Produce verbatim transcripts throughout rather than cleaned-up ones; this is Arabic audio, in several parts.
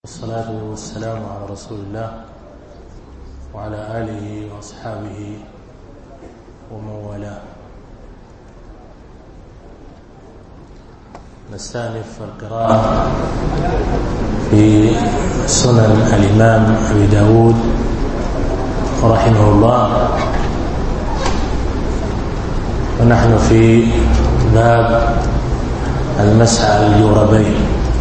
والصلاة والسلام على رسول الله وعلى آله وأصحابه ومن والاه. نستأنف القراءة في سنن الإمام أبي داود رحمه الله، ونحن في باب المسح على الجوربين،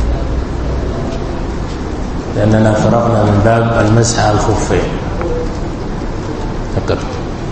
لأننا فرغنا من باب المسح على الخفين. فكر.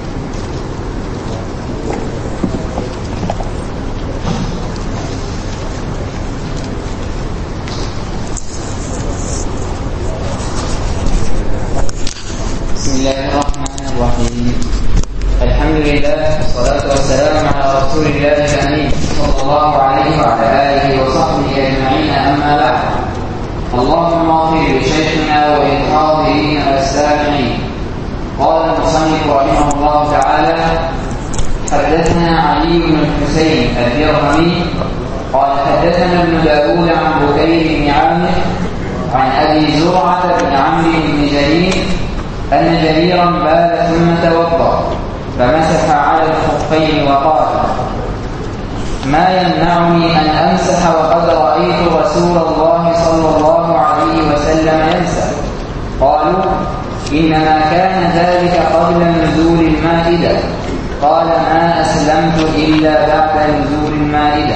بسم الله الرحمن الرحيم. الحمد لله والصلاة والسلام على رسول الله الأمين صلى الله عليه وعلى آله وصحبه أجمعين، أما بعد. اللهم اغفر لشيخنا وللحاضرين والسامعين. قال المصنف رحمه الله تعالى: حدثنا علي بن الحسين الدرهمي قال حدثنا ابن داود عن بكير بن عامر عن أبي زرعة بن عمرو بن جرير أن جريرا بال ثم توضأ فمسح على الخفين وقال: ما يمنعني أن أمسح وقد رأيت رسول الله صلى الله عليه وسلم يمسح؟ قالوا: إنما كان ذلك قبل نزول المائدة. قال: ما أسلمت إلا بعد نزول المائدة.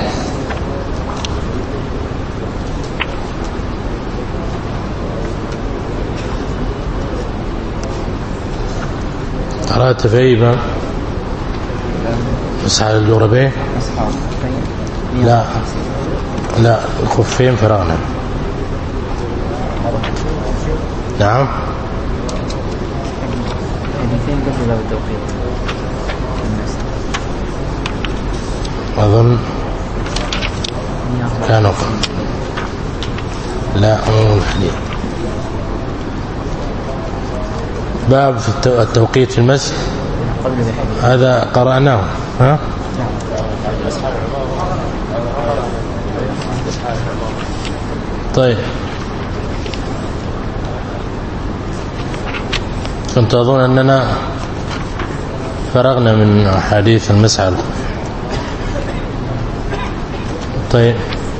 قرأت في أي باب؟ مسح على الجوربين؟ لا لا الخفين فرغنا. نعم. أظن كانوا لا أمور الحديث. باب في التوقيت في المسح هذا قرأناه. ها؟ طيب، كنت أظن أننا فرغنا من حديث المسح. طيب،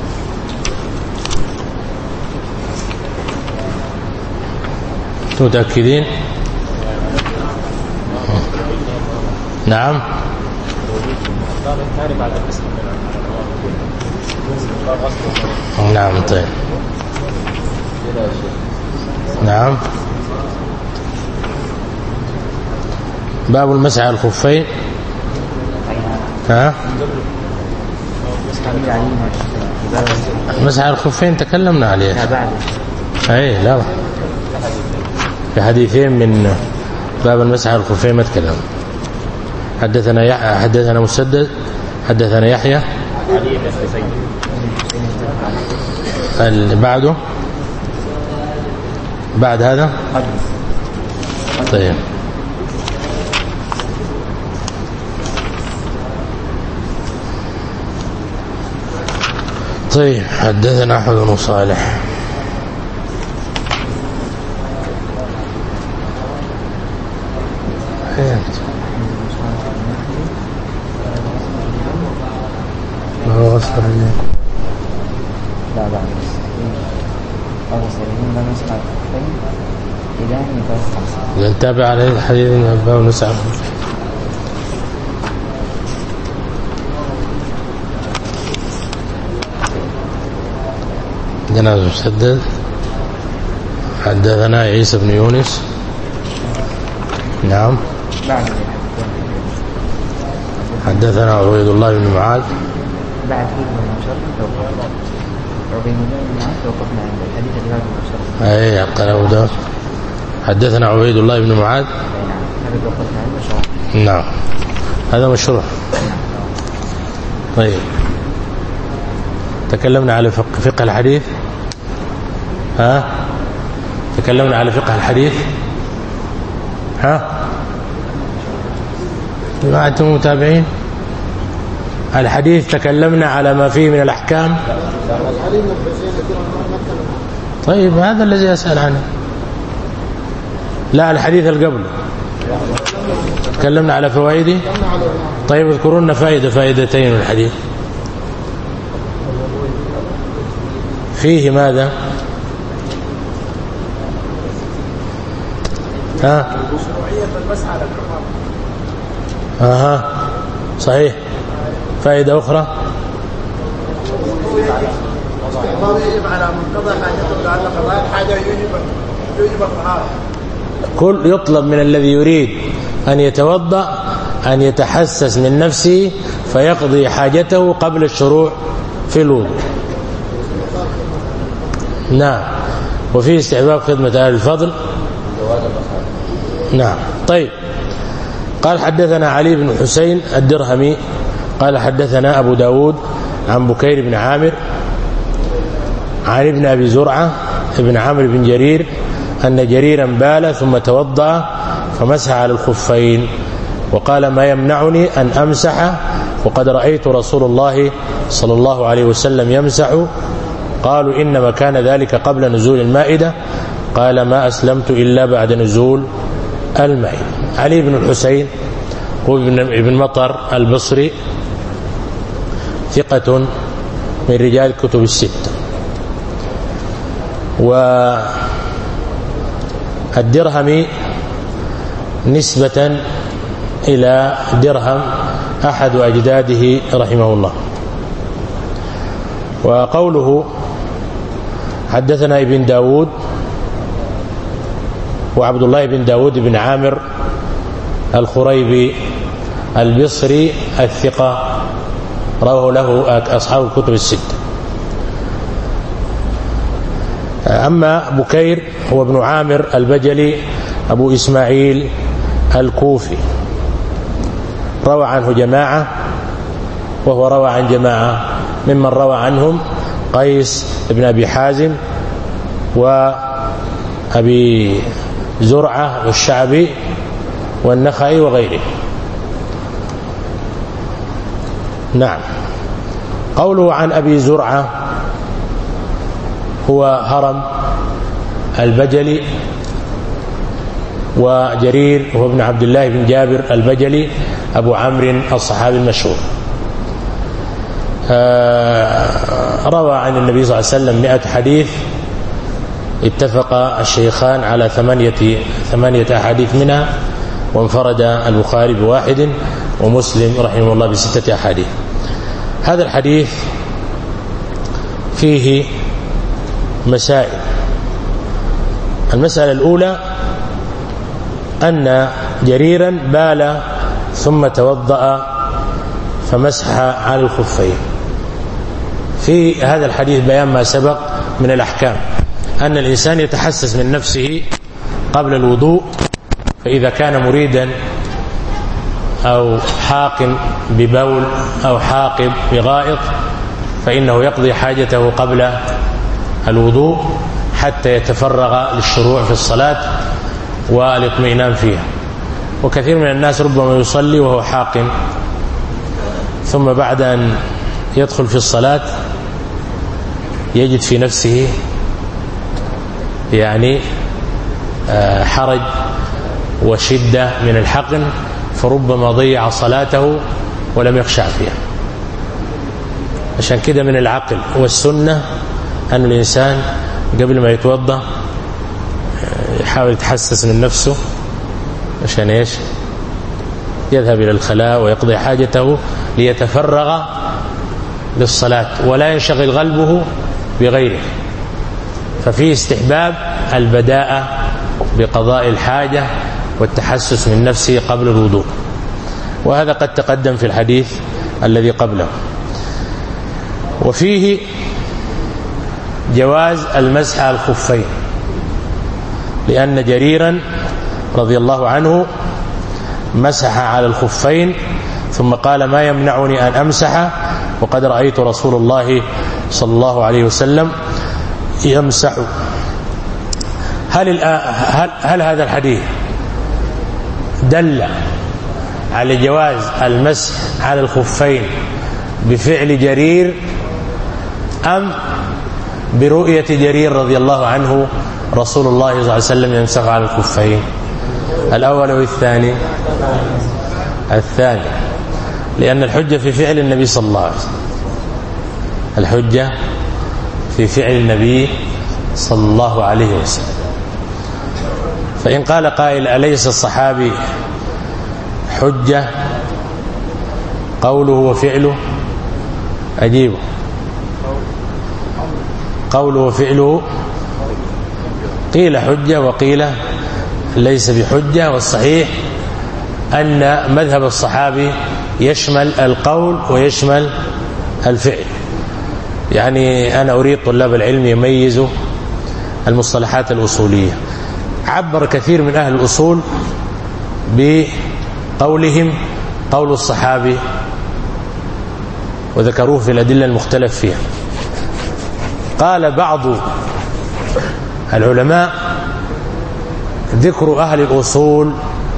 متأكدين؟ نعم. نعم. طيب، نعم. باب المسح على الخفين. ها؟ المسح على الخفين تكلمنا عليه. اي لا، في حديثين من باب المسح على الخفين ما تكلمنا. حدثنا يحيى حدثنا مسدد حدثنا يحيى اللي بعده بعد هذا. طيب، طيب حدثنا أحمد بن صالح ما هو غسل الرجلين؟ لا لا غسل الرجلين لا مسح على الخفين إذا نتابع نتابع عليه الحديث من باب المسح. حدثنا مسدد حدثنا عيسى بن يونس. نعم. حدثنا عبيد الله بن معاذ. بعد عبيد الله بن معاذ توقفنا عند الحديث اللي بعد المشرف. اي قال ابو داود حدثنا عبيد الله بن معاذ. نعم، هذا توقفنا عنده. نعم، هذا مشروع. طيب، تكلمنا على فقه الحديث. ها؟ تكلمنا على فقه الحديث. ها؟ ما أنتم متابعين؟ الحديث تكلمنا على ما فيه من الأحكام. طيب هذا الذي أسأل عنه. لا الحديث اللي قبله تكلمنا على فوائده. طيب اذكروا لنا فائدة فائدتين من الحديث. فيه ماذا؟ ها اها صحيح. فائدة أخرى يجب على منقضى حاجته لأن قضاء الحاجة يجب يجب الطهارة. كل يطلب من الذي يريد أن يتوضأ أن يتحسس من نفسه فيقضي حاجته قبل الشروع في الوضوء. نعم. وفي استحباب خدمة أهل الفضل. نعم. طيب قال حدثنا علي بن حسين الدرهمي قال حدثنا أبو داود عن بكير بن عامر عن ابن أبي زرعة ابن عامر بن جرير أن جريرا بال ثم توضأ فمسح على الخفين وقال ما يمنعني أن أمسح وقد رأيت رسول الله صلى الله عليه وسلم يمسح. قالوا إنما كان ذلك قبل نزول المائدة. قال ما أسلمت إلا بعد نزول المائدة. علي بن الحسين هو ابن مطر البصري ثقة من رجال الكتب الستة. والدرهمي نسبة إلى درهم أحد أجداده رحمه الله. وقوله حدثنا ابن داود وعبد الله بن داود بن عامر الخريبي البصري الثقة رواه له أصحاب الكتب الستة. أما بكير هو ابن عامر البجلي أبو إسماعيل الكوفي روى عنه جماعة وهو روى عن جماعة ممن روى عنهم قيس بن أبي حازم وأبي زرعة والشعبي والنخعي وغيره. نعم. قوله عن أبي زرعة هو هرم البجلي وجرير هو ابن عبد الله بن جابر البجلي أبو عمرو الصحابي المشهور. روى عن النبي صلى الله عليه وسلم مئة حديث اتفق الشيخان على ثمانية ثمانية أحاديث منها وانفرد البخاري بواحد ومسلم رحمه الله بستة أحاديث. هذا الحديث فيه مسائل. المسألة الأولى أن جريرا بال ثم توضأ فمسح على الخفين. في هذا الحديث بيان ما سبق من الأحكام أن الإنسان يتحسس من نفسه قبل الوضوء، فإذا كان مريدا أو حاق ببول أو حاق بغائط فإنه يقضي حاجته قبل الوضوء حتى يتفرغ للشروع في الصلاة والاطمئنان فيها. وكثير من الناس ربما يصلي وهو حاق ثم بعد أن يدخل في الصلاة يجد في نفسه يعني حرج وشدة من الحقن فربما ضيع صلاته ولم يخشع فيها. عشان كده من العقل والسنة أن الإنسان قبل ما يتوضأ يحاول يتحسس من نفسه عشان إيش يذهب إلى الخلاء ويقضي حاجته ليتفرغ للصلاة ولا ينشغل قلبه بغيره. ففي استحباب البداءة بقضاء الحاجة والتحسس من نفسه قبل الوضوء، وهذا قد تقدم في الحديث الذي قبله. وفيه جواز المسح على الخفين، لأن جريرا رضي الله عنه مسح على الخفين ثم قال ما يمنعني أن أمسح وقد رأيت رسول الله صلى الله عليه وسلم يمسح. هل, هل, هل هذا الحديث دل على جواز المسح على الخفين بفعل جرير أم برؤية جرير رضي الله عنه رسول الله صلى الله عليه وسلم يمسح على الخفين؟ الأول والثاني؟ الثاني، لأن الحجة في فعل النبي صلى الله عليه وسلم. الحجة في فعل النبي صلى الله عليه وسلم. فإن قال قائل أليس الصحابي حجة قوله وفعله؟ أجيبه، قوله وفعله قيل حجة وقيل ليس بحجة، والصحيح أن مذهب الصحابي يشمل القول ويشمل الفعل. يعني أنا أريد طلاب العلم يميزوا المصطلحات الأصولية. عبر كثير من أهل الأصول بقولهم قول الصحابي وذكروه في الأدلة المختلف فيها. قال بعض العلماء ذكر أهل الأصول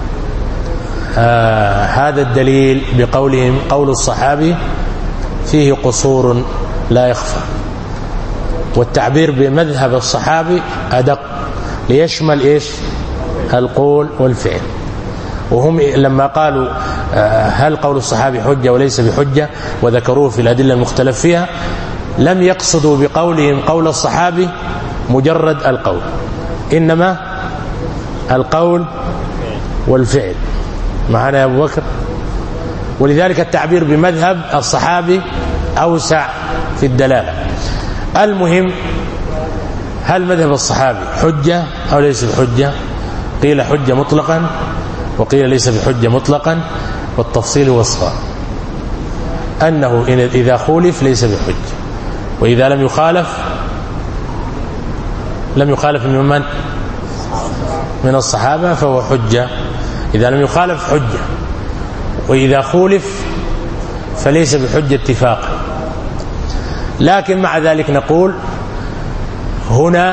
آه هذا الدليل بقولهم قول الصحابي فيه قصور لا يخفى، والتعبير بمذهب الصحابي أدق ليشمل إيش؟ القول والفعل. وهم لما قالوا آه هل قول الصحابي حجة وليس بحجة وذكروه في الأدلة المختلف فيها، لم يقصدوا بقولهم قول الصحابي مجرد القول، إنما القول والفعل. معنا يا أبو بكر؟ ولذلك التعبير بمذهب الصحابي أوسع في الدلالة. المهم، هل مذهب الصحابي حجة أو ليس بحجة؟ قيل حجة مطلقا وقيل ليس بحجة مطلقا، والتفصيل هو الصواب أنه إذا خولف ليس بحجة، وإذا لم يخالف لم يخالف من من؟ من الصحابة فهو حجة. إذا لم يخالف حجة، وإذا خولف فليس بحجة اتفاقا. لكن مع ذلك نقول هنا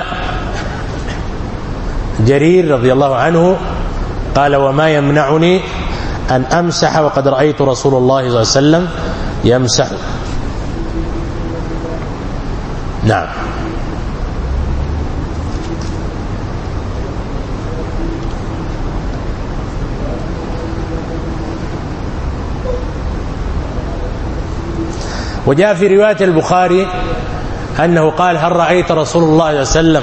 جرير رضي الله عنه قال وما يمنعني أن أمسح وقد رأيت رسول الله صلى الله عليه وسلم يمسح. نعم. وجاء في رواية البخاري أنه قال هل رأيت رسول الله صلى الله عليه وسلم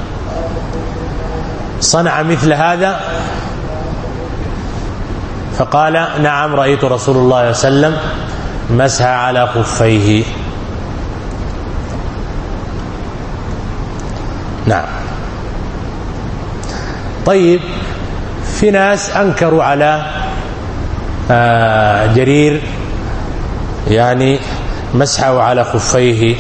صنع مثل هذا؟ فقال نعم رأيت رسول الله صلى الله عليه وسلم مسح على خفيه. نعم. طيب، في ناس أنكروا على جرير يعني مسحه على خفيه،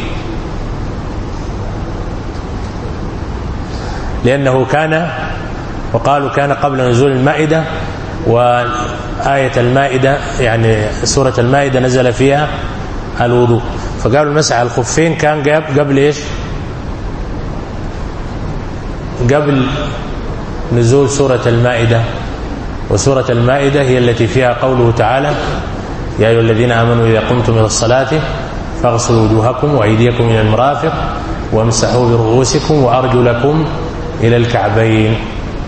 لأنه كان وقالوا كان قبل نزول المائدة، وآية المائدة يعني سورة المائدة نزل فيها الوضوء، فقالوا المسح على الخفين كان قبل إيش؟ قبل نزول سورة المائدة. وسورة المائدة هي التي فيها قوله تعالى يا أيها الذين آمنوا إذا قمتم إلى الصلاة فاغسلوا وجوهكم وأيديكم إلى المرافق وامسحوا برؤوسكم وأرجلكم إلى الكعبين.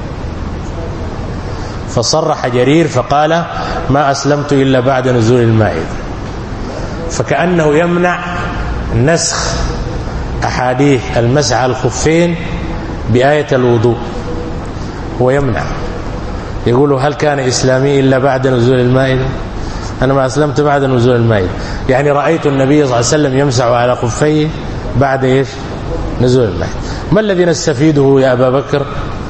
فصرح جرير فقال ما أسلمت إلا بعد نزول المائدة، فكأنه يمنع نسخ أحاديث المسح على الخفين بآية الوضوء. هو يمنع، يقول هل كان إسلامي إلا بعد نزول المائدة؟ أنا ما أسلمت بعد نزول المائدة، يعني رأيت النبي صلى الله عليه وسلم يمسح على خفيه بعد إيش؟ نزول المائدة. ما الذي نستفيده يا أبا بكر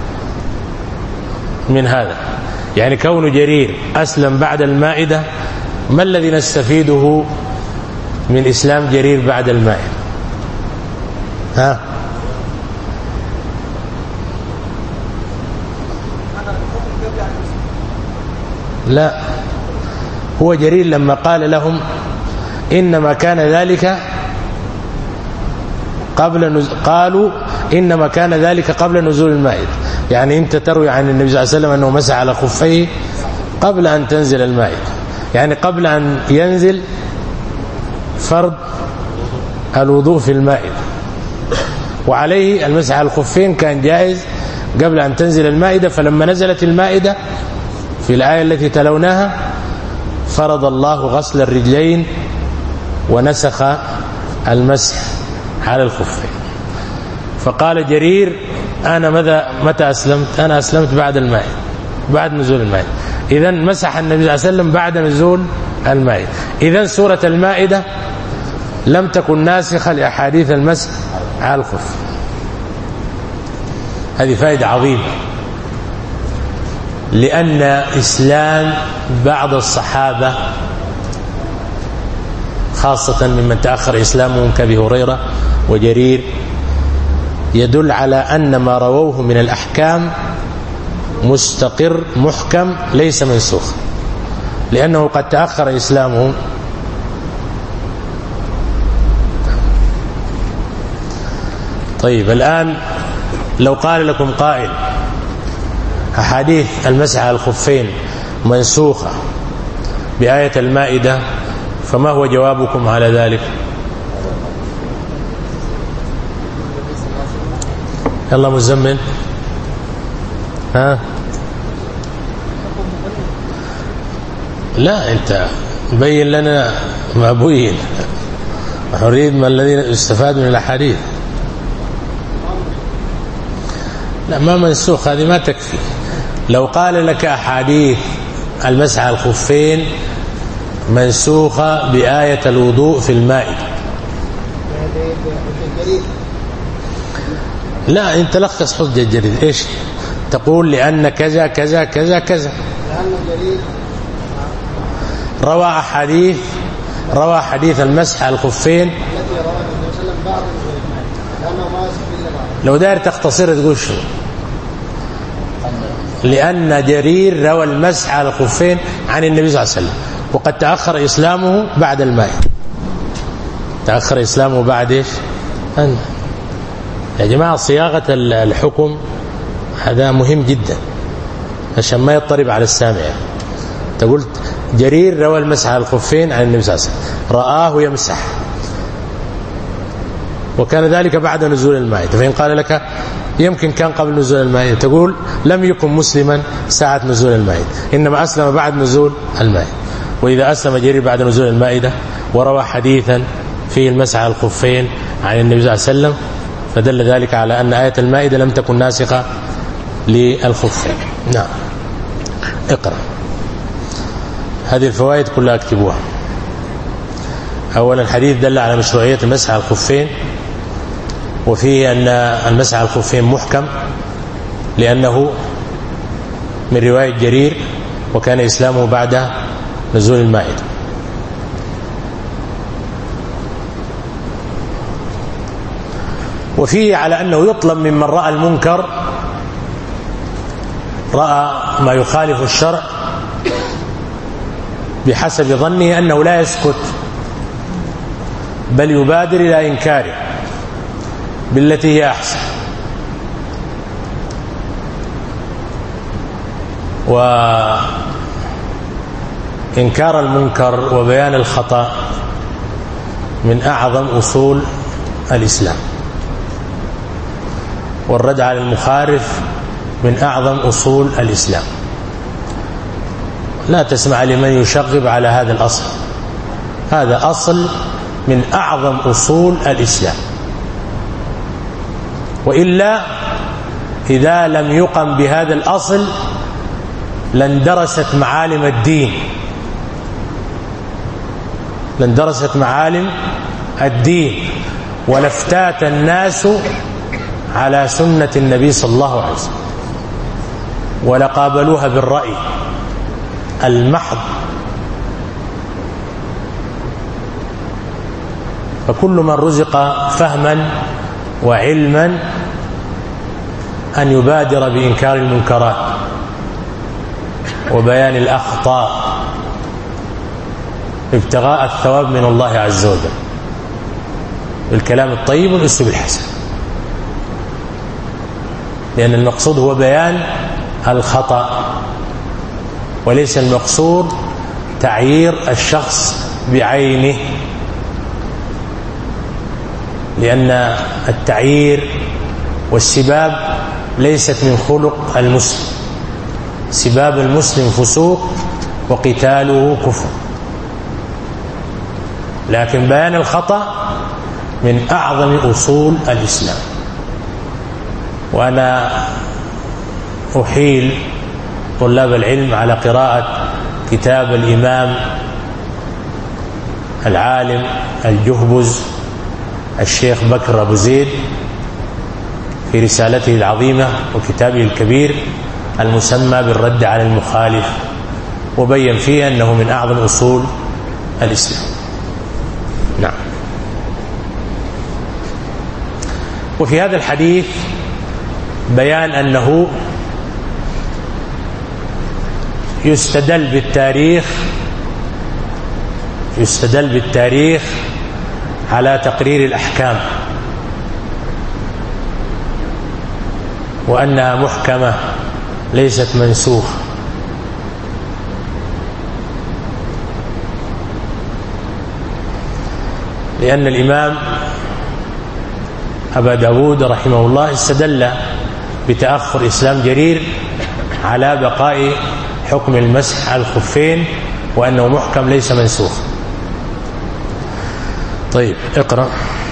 من هذا؟ يعني كون جرير أسلم بعد المائدة، ما الذي نستفيده من إسلام جرير بعد المائدة؟ ها؟ لا، هو جرير لما قال لهم إنما كان ذلك قبل نزول، قالوا إنما كان ذلك قبل نزول المائدة، يعني أنت تروي عن النبي صلى الله عليه وسلم أنه مسح على خفيه قبل أن تنزل المائدة، يعني قبل أن ينزل فرض الوضوء في المائدة. وعليه المسح على الخفين كان جائز قبل أن تنزل المائدة. فلما نزلت المائدة في الآية التي تلوناها فرض الله غسل الرجلين ونسخ المسح على الخفين. فقال جرير أنا متى متى أسلمت؟ أنا أسلمت بعد المائدة، بعد نزول المائدة. إذن مسح النبي صلى الله عليه وسلم بعد نزول المائدة. إذن سورة المائدة لم تكن ناسخة لأحاديث المسح على الخف. هذه فائدة عظيمة، لأن إسلام بعض الصحابة خاصة ممن تأخر إسلامهم كأبي هريرة وجرير يدل على أن ما رووه من الأحكام مستقر محكم ليس منسوخ، لأنه قد تأخر إسلامهم. طيب الآن لو قال لكم قائل أحاديث المسح على الخفين منسوخة بآية المائدة، فما هو جوابكم على ذلك؟ يلا مزمن. ها لا أنت بين لنا ما بين، نريد ما الذي يستفاد من الأحاديث. لا ما منسوخ، هذه ما تكفي. لو قال لك أحاديث المسح على الخفين منسوخة بآية الوضوء في المائدة، لا انت لخص حجة الجريد ايش تقول؟ لأن كذا كذا كذا كذا. روى أحاديث روى حديث المسح على الخفين. لو داير تختصر تقول شو؟ لأن جرير روى المسح على الخفين عن النبي صلى الله عليه وسلم، وقد تأخر إسلامه بعد المائدة. تأخر إسلامه بعد ايش؟ أن يا جماعة صياغة الحكم هذا مهم جدا عشان ما يضطرب على السامع. تقول جرير روى المسح على الخفين عن النبي صلى الله عليه وسلم، رآه يمسح، وكان ذلك بعد نزول المائدة. فإن قال لك يمكن كان قبل نزول المائدة، تقول لم يكن مسلما ساعة نزول المائدة، إنما أسلم بعد نزول المائدة. وإذا أسلم جرير بعد نزول المائدة وروى حديثا فيه المسح على الخفين عن النبي صلى الله عليه وسلم، فدل ذلك على أن آية المائدة لم تكن ناسخة للخفين. نعم اقرأ هذه الفوائد كلها اكتبوها. أولا الحديث دل على مشروعية المسح على الخفين، وفيه أن المسح على الخفين محكم لأنه من رواية جرير وكان إسلامه بعد نزول المائدة. وفيه على أنه يطلب ممن رأى المنكر، رأى ما يخالف الشرع بحسب ظنه أنه لا يسكت، بل يبادر إلى إنكاره بالتي هي أحسن. وإنكار المنكر وبيان الخطأ من أعظم أصول الإسلام، والرد على المخالف من أعظم أصول الإسلام. لا تسمع لمن يشغب على هذا الأصل، هذا أصل من أعظم أصول الإسلام. وإلا إذا لم يقم بهذا الأصل لاندرست معالم الدين، لاندرست معالم الدين ولافتات الناس على سنة النبي صلى الله عليه وسلم، ولقابلوها بالرأي المحض. فكل من رزق فهما وعلما أن يبادر بإنكار المنكرات وبيان الأخطاء ابتغاء الثواب من الله عز وجل بالكلام الطيب والأسلوب الحسن، لأن المقصود هو بيان الخطأ، وليس المقصود تعيير الشخص بعينه. لأن التعيير والسباب ليست من خلق المسلم. سباب المسلم فسوق وقتاله كفر، لكن بيان الخطأ من أعظم أصول الإسلام. وأنا أحيل طلاب العلم على قراءة كتاب الإمام العالم الجهبز الشيخ بكر أبو زيد في رسالته العظيمة وكتابه الكبير المسمى بالرد على المخالف، وبين فيه أنه من أعظم أصول الإسلام. نعم. وفي هذا الحديث بيان أنه يستدل بالتاريخ يستدل بالتاريخ على تقرير الأحكام، وأنها محكمة ليست منسوخة. لأن الإمام أبا داود رحمه الله استدل بتأخر إسلام جرير على بقاء حكم المسح على الخفين وأنه محكم ليس منسوخ. طيب اقرأ.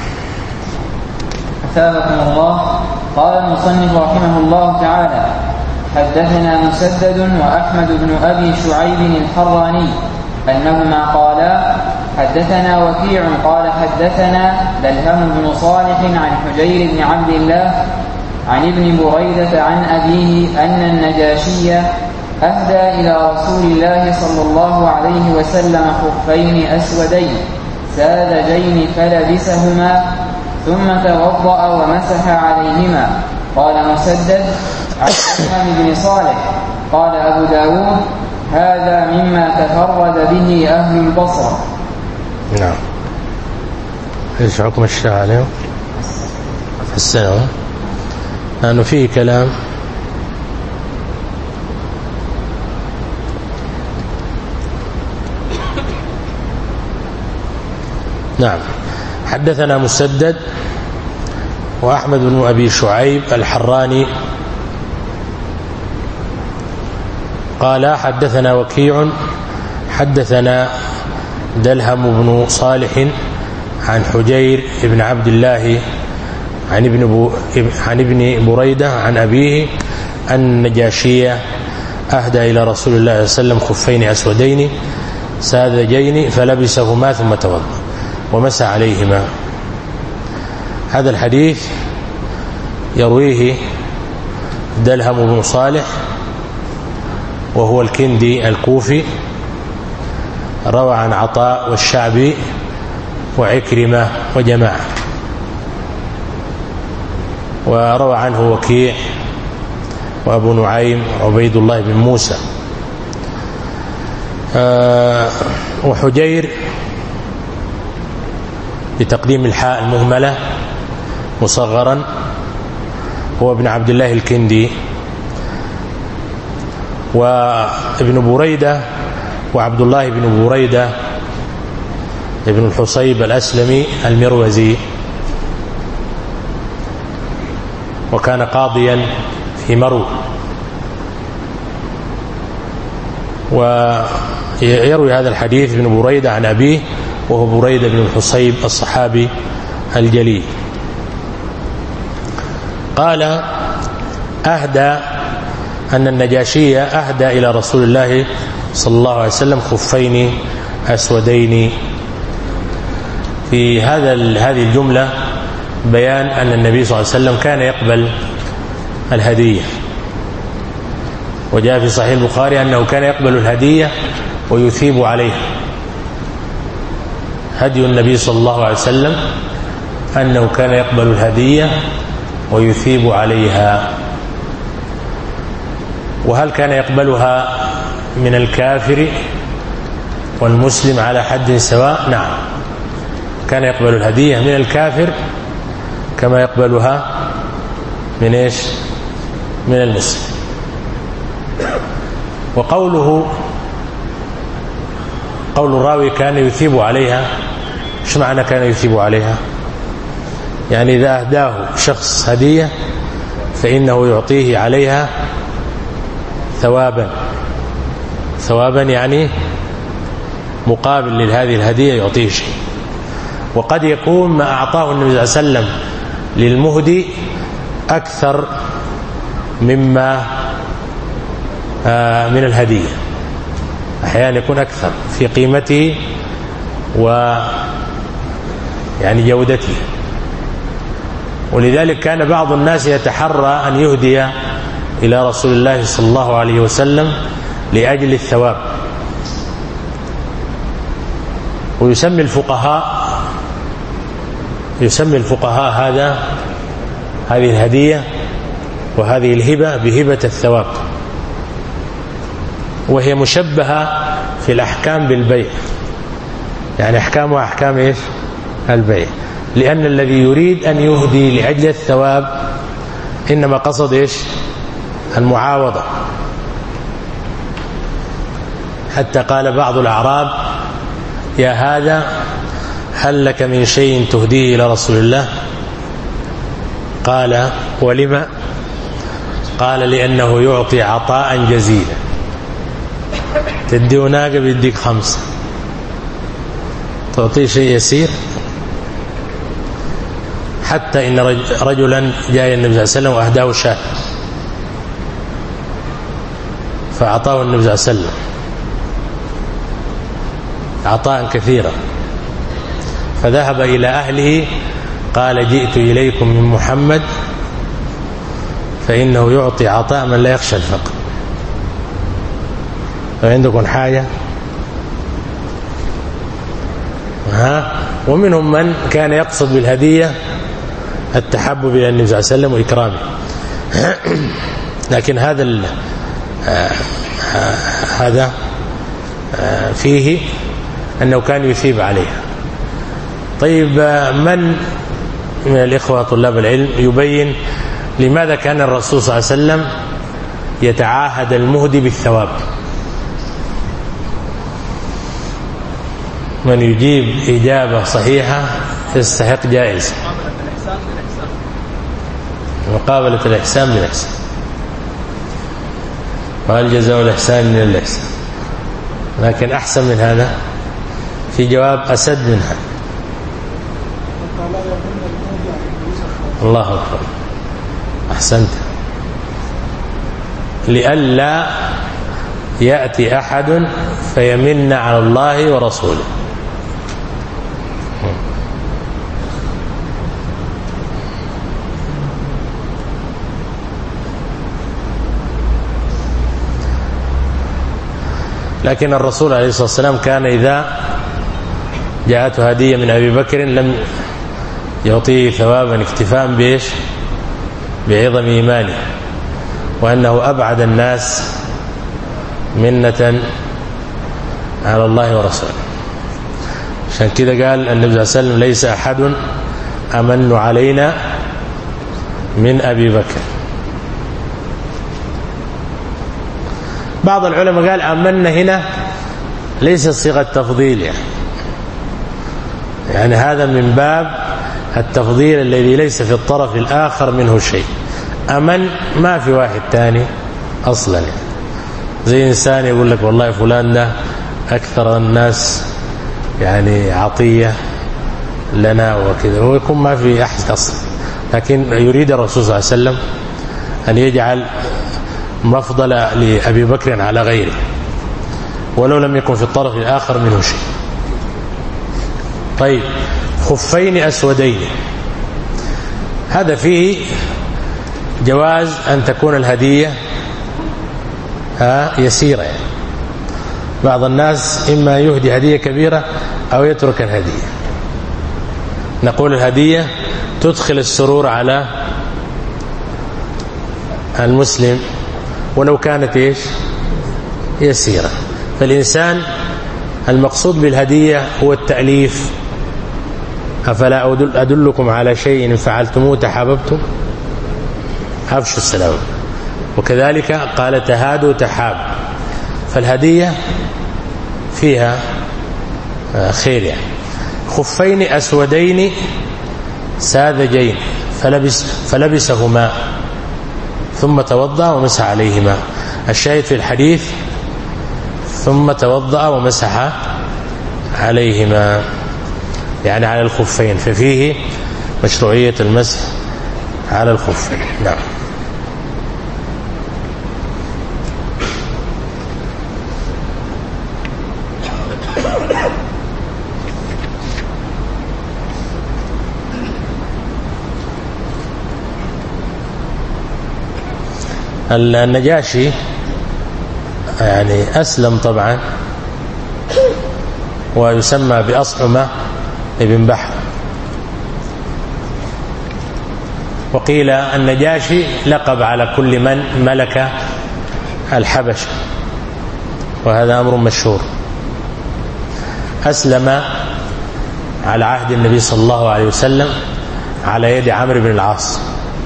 أثابكم الله. قال المصنف رحمه الله تعالى: حدثنا مسدد وأحمد بن أبي شعيب الحراني أنهما قالا: حدثنا وكيع قال حدثنا دلهم بن صالح عن حجير بن عبد الله عن ابن بريدة عن أبيه أن النجاشي أهدى إلى رسول الله صلى الله عليه وسلم خفين أسودين ساذجين فلبسهما ثم توضأ ومسح عليهما. قال مسدد: عن دلهم بن صالح. قال أبو داود: هذا مما تفرد به أهل البصرة. نعم. ايش حكم الشيعة عليهم في السنة؟ لأنه فيه كلام. نعم. حدثنا مسدد وأحمد بن أبي شعيب الحراني قال حدثنا وكيع حدثنا دلهم بن صالح عن حجير بن عبد الله عن ابن بو عن ابن بريدة عن أبيه أن النجاشية أهدى إلى رسول الله صلى الله عليه وسلم خفين أسودين ساذجين فلبسهما ثم توضأ ومسح عليهما. هذا الحديث يرويه دلهم بن صالح وهو الكندي الكوفي، روى عن عطاء والشعبي وعكرمة وجماعة، وروى عنه وكيع وأبو نعيم وعبيد الله بن موسى. أه وحجير بتقديم الحاء المهملة مصغرا هو ابن عبد الله الكندي، وابن بريدة وعبد الله بن بريدة ابن الحصيب الأسلمي المروزي، وكان قاضيا في مرو. ويروي هذا الحديث ابن بريدة عن أبيه وهو بريدة بن الحصيب الصحابي الجليل. قال أهدى أن النجاشية أهدى إلى رسول الله صلى الله عليه وسلم خفين أسودين. في هذا هذه الجملة بيان أن النبي صلى الله عليه وسلم كان يقبل الهدية، وجاء في صحيح البخاري أنه كان يقبل الهدية ويثيب عليها. هدي النبي صلى الله عليه وسلم أنه كان يقبل الهدية ويثيب عليها. وهل كان يقبلها من الكافر والمسلم على حد سواء؟ نعم، كان يقبل الهدية من الكافر كما يقبلها من إيش؟ من المسلم. وقوله قول الراوي كان يثيب عليها، ايش معنى كان يثيب عليها؟ يعني إذا أهداه شخص هدية فإنه يعطيه عليها ثوابا ثوابا يعني مقابل لهذه الهدية يعطيه شيء. وقد يكون ما أعطاه النبي صلى الله عليه وسلم للمهدي أكثر مما من الهدية، أحيانا يكون أكثر في قيمته و يعني جودته. ولذلك كان بعض الناس يتحرى أن يهدي إلى رسول الله صلى الله عليه وسلم لأجل الثواب. ويسمي الفقهاء يسمي الفقهاء هذا هذه الهدية وهذه الهبة بهبة الثواب، وهي مشبهة في الأحكام بالبيع، يعني أحكامها أحكام إيش؟ البيع، لأن الذي يريد أن يهدي لأجل الثواب إنما قصد إيش؟ المعاوضة. حتى قال بعض الأعراب: يا هذا هل لك من شيء تهديه إلى رسول الله؟ قال: ولما؟ قال: لأنه يعطي عطاء جزيلا، تديه ناقة بيديك خمسة، تعطيه شيء يسير. حتى إن رجلا جاء النبي صلى الله عليه وسلم وأهداه شاة فأعطاه النبي صلى الله عليه وسلم عطاء كثيرا، فذهب إلى أهله قال: جئت إليكم من محمد فإنه يعطي عطاء من لا يخشى الفقر. فعندكم حاجة؟ ها؟ ومنهم من كان يقصد بالهدية التحبب إلى النبي صلى الله عليه وسلم وإكرامه. لكن هذا ال آه هذا آه فيه أنه كان يثيب عليها. طيب، من من الإخوة طلاب العلم يبين لماذا كان الرسول صلى الله عليه وسلم يتعاهد المهدي بالثواب؟ من يجيب إجابة صحيحة يستحق جائزة. مقابلة الإحسان بالإحسان، وهل جزاء الإحسان من الإحسان. لكن أحسن من هذا في جواب أسد من هذا. الله أكبر، أحسنت. لئلا يأتي أحد فيمن على الله ورسوله. لكن الرسول عليه الصلاة والسلام كان إذا جاءته هدية من أبي بكر لم يعطيه ثوابا اكتفاء بإيش؟ بعظم إيمانه، وأنه أبعد الناس منة على الله ورسوله. عشان كده قال النبي صلى الله عليه وسلم: ليس أحد أمن علينا من أبي بكر. بعض العلماء قال أمن هنا ليس صيغة تفضيل، يعني يعني هذا من باب التفضيل الذي ليس في الطرف الآخر منه شيء. أمن ما في واحد تاني أصلا، يعني زي إنسان يقول لك والله فلان ده أكثر الناس يعني عطية لنا وكذا، هو يكون ما في أحد أصلا. لكن يريد الرسول صلى الله عليه وسلم أن يجعل مفضل لأبي بكر على غيره ولو لم يكن في الطرف الآخر منه شيء. طيب، خفين أسودين، هذا فيه جواز أن تكون الهدية ها يسيرة، يعني بعض الناس إما يهدي هدية كبيرة أو يترك الهدية. نقول الهدية تدخل السرور على المسلم ولو كانت إيش؟ يسيرة. فالإنسان المقصود بالهدية هو التأليف. أفلا أدلكم على شيء إن فعلتموه تحاببتم؟ أفشوا السلام. وكذلك قال: تهادوا تحاب. فالهدية فيها خير. يعني خفين أسودين ساذجين فلبس فلبسهما ثم توضأ ومسح عليهما. الشاهد في الحديث ثم توضأ ومسح عليهما، يعني على الخفين، ففيه مشروعية المسح على الخفين. نعم. النجاشي يعني أسلم طبعا، ويسمى بأصعمة ابن بحر. وقيل النجاشي لقب على كل من ملك الحبشة، وهذا أمر مشهور. أسلم على عهد النبي صلى الله عليه وسلم على يد عمرو بن العاص،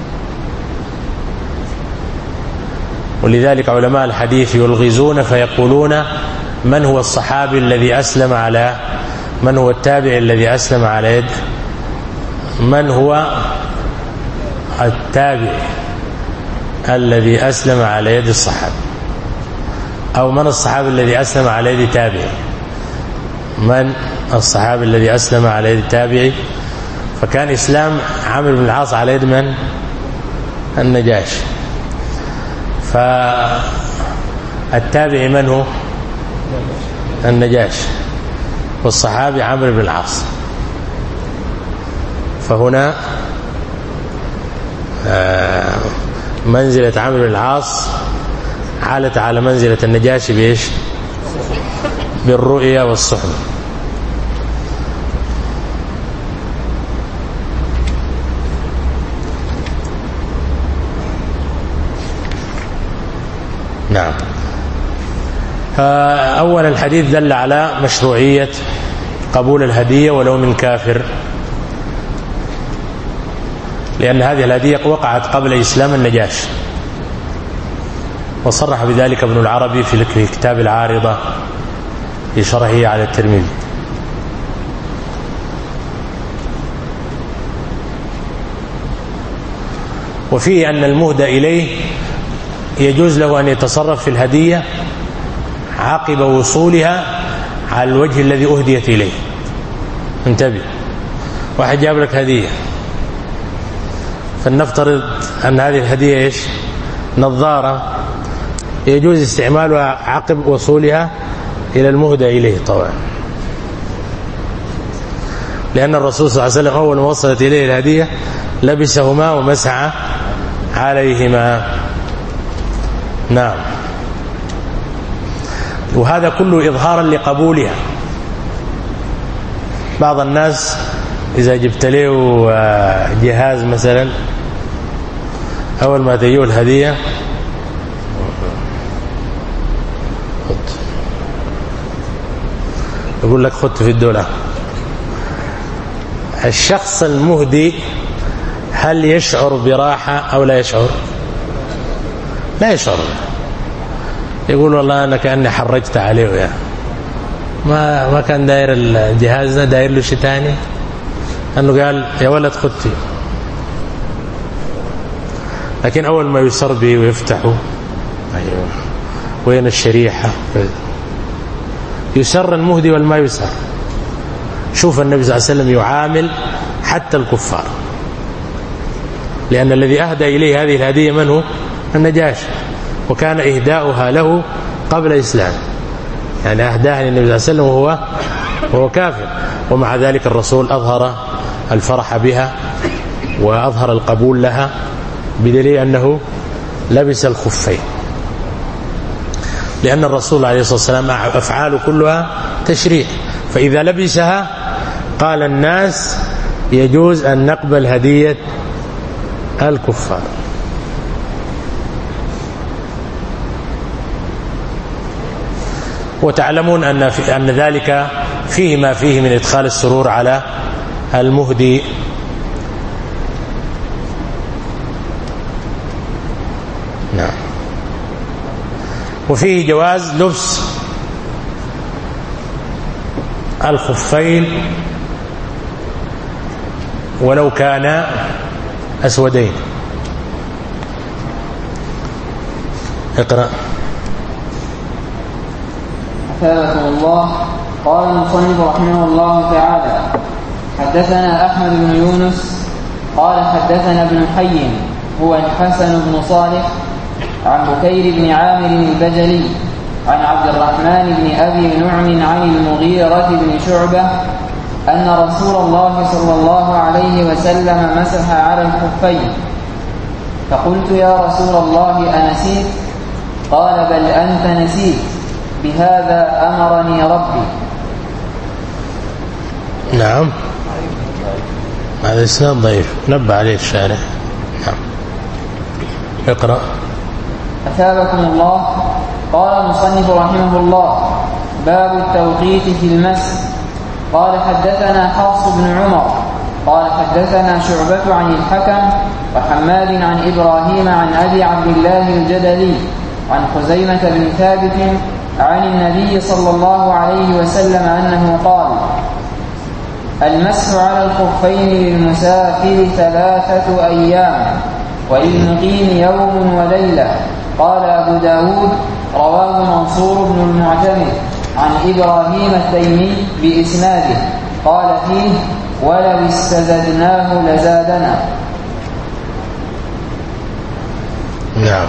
ولذلك علماء الحديث يلغزون فيقولون من هو الصحابي الذي أسلم على من هو التابع الذي أسلم على يد من هو التابع الذي أسلم على يد الصحابي، أو من الصحابي الذي أسلم على يد تابعي، من الصحابي الذي أسلم على يد تابعي. فكان إسلام عمرو بن العاص على يد من؟ النجاشي. فالتابعي من هو؟ النجاشي، والصحابي عمرو بن العاص. فهنا منزلة عمرو بن العاص علت على منزلة النجاشي بإيش؟ بالرؤية والصحبة. نعم. أولا الحديث دل على مشروعية قبول الهدية ولو من كافر، لأن هذه الهدية وقعت قبل إسلام النجاشي، وصرح بذلك ابن العربي في كتاب العارضة في شرحه على الترمذي. وفيه أن المهدى إليه يجوز له أن يتصرف في الهدية عقب وصولها على الوجه الذي أهديت إليه. انتبه، واحد جاب لك هدية، فلنفترض أن هذه الهدية إيش؟ نظارة، يجوز استعمالها عقب وصولها إلى المهدى إليه طبعا، لأن الرسول صلى الله عليه وسلم أول ما وصلت إليه الهدية لبسهما ومسح عليهما. نعم. وهذا كله إظهارا لقبولها. بعض الناس إذا جبت له جهاز مثلا، أول ما تجيه الهدية يقول لك خذ في الدولار. الشخص المهدي هل يشعر براحة أو لا يشعر؟ لا يشعر. يقول والله أنا كأني حرجت عليه، يعني ما ما كان داير الجهاز ده، داير له شيء ثاني، أنه قال يا ولد خذ فيه. لكن أول ما يسر به ويفتحه، أيوه وين الشريحة، يسر المهدي والما يسر. شوف النبي صلى الله عليه وسلم يعامل حتى الكفار، لأن الذي أهدى إليه هذه الهدية من هو؟ النجاشي، وكان إهداؤها له قبل الإسلام، يعني أهداها للنبي صلى الله عليه وسلم وهو وهو كافر، ومع ذلك الرسول أظهر الفرح بها وأظهر القبول لها، بدليل أنه لبس الخفين، لأن الرسول عليه الصلاة والسلام أفعاله كلها تشريع، فإذا لبسها قال الناس يجوز أن نقبل هدية الكفار. وتعلمون أن, في أن ذلك فيه ما فيه من إدخال السرور على المهدي. نعم. وفيه جواز لبس الخفين ولو كان أسودين. اقرأ. أثابكم الله. قال المصنف رحمه الله تعالى: حدثنا أحمد بن يونس قال حدثنا ابن حي هو الحسن بن صالح عن بكير بن عامر البجلي عن عبد الرحمن بن أبي نعم عن المغيرة بن شعبة أن رسول الله صلى الله عليه وسلم مسح على الخفين، فقلت يا رسول الله أنسيت؟ قال بل أنت نسيت، بهذا أمرني ربي. نعم، هذا إسناد ضعيف نبه عليه الشارح. نعم. اقرأ. أثابكم الله. قال المصنف رحمه الله: باب التوقيت في المسح. قال حدثنا حفص بن عمر قال حدثنا شعبة عن الحكم وحماد عن إبراهيم عن أبي عبد الله الجدلي عن خزيمة بن ثابت عن النبي صلى الله عليه وسلم أنه قال: المسح على الخفين للمسافر ثلاثة أيام وللمقيم يوم وليلة. قال أبو داود: رواه منصور بن المعتمر عن إبراهيم التيمي بإسناده. قال فيه: ولو استزدناه لزادنا. نعم.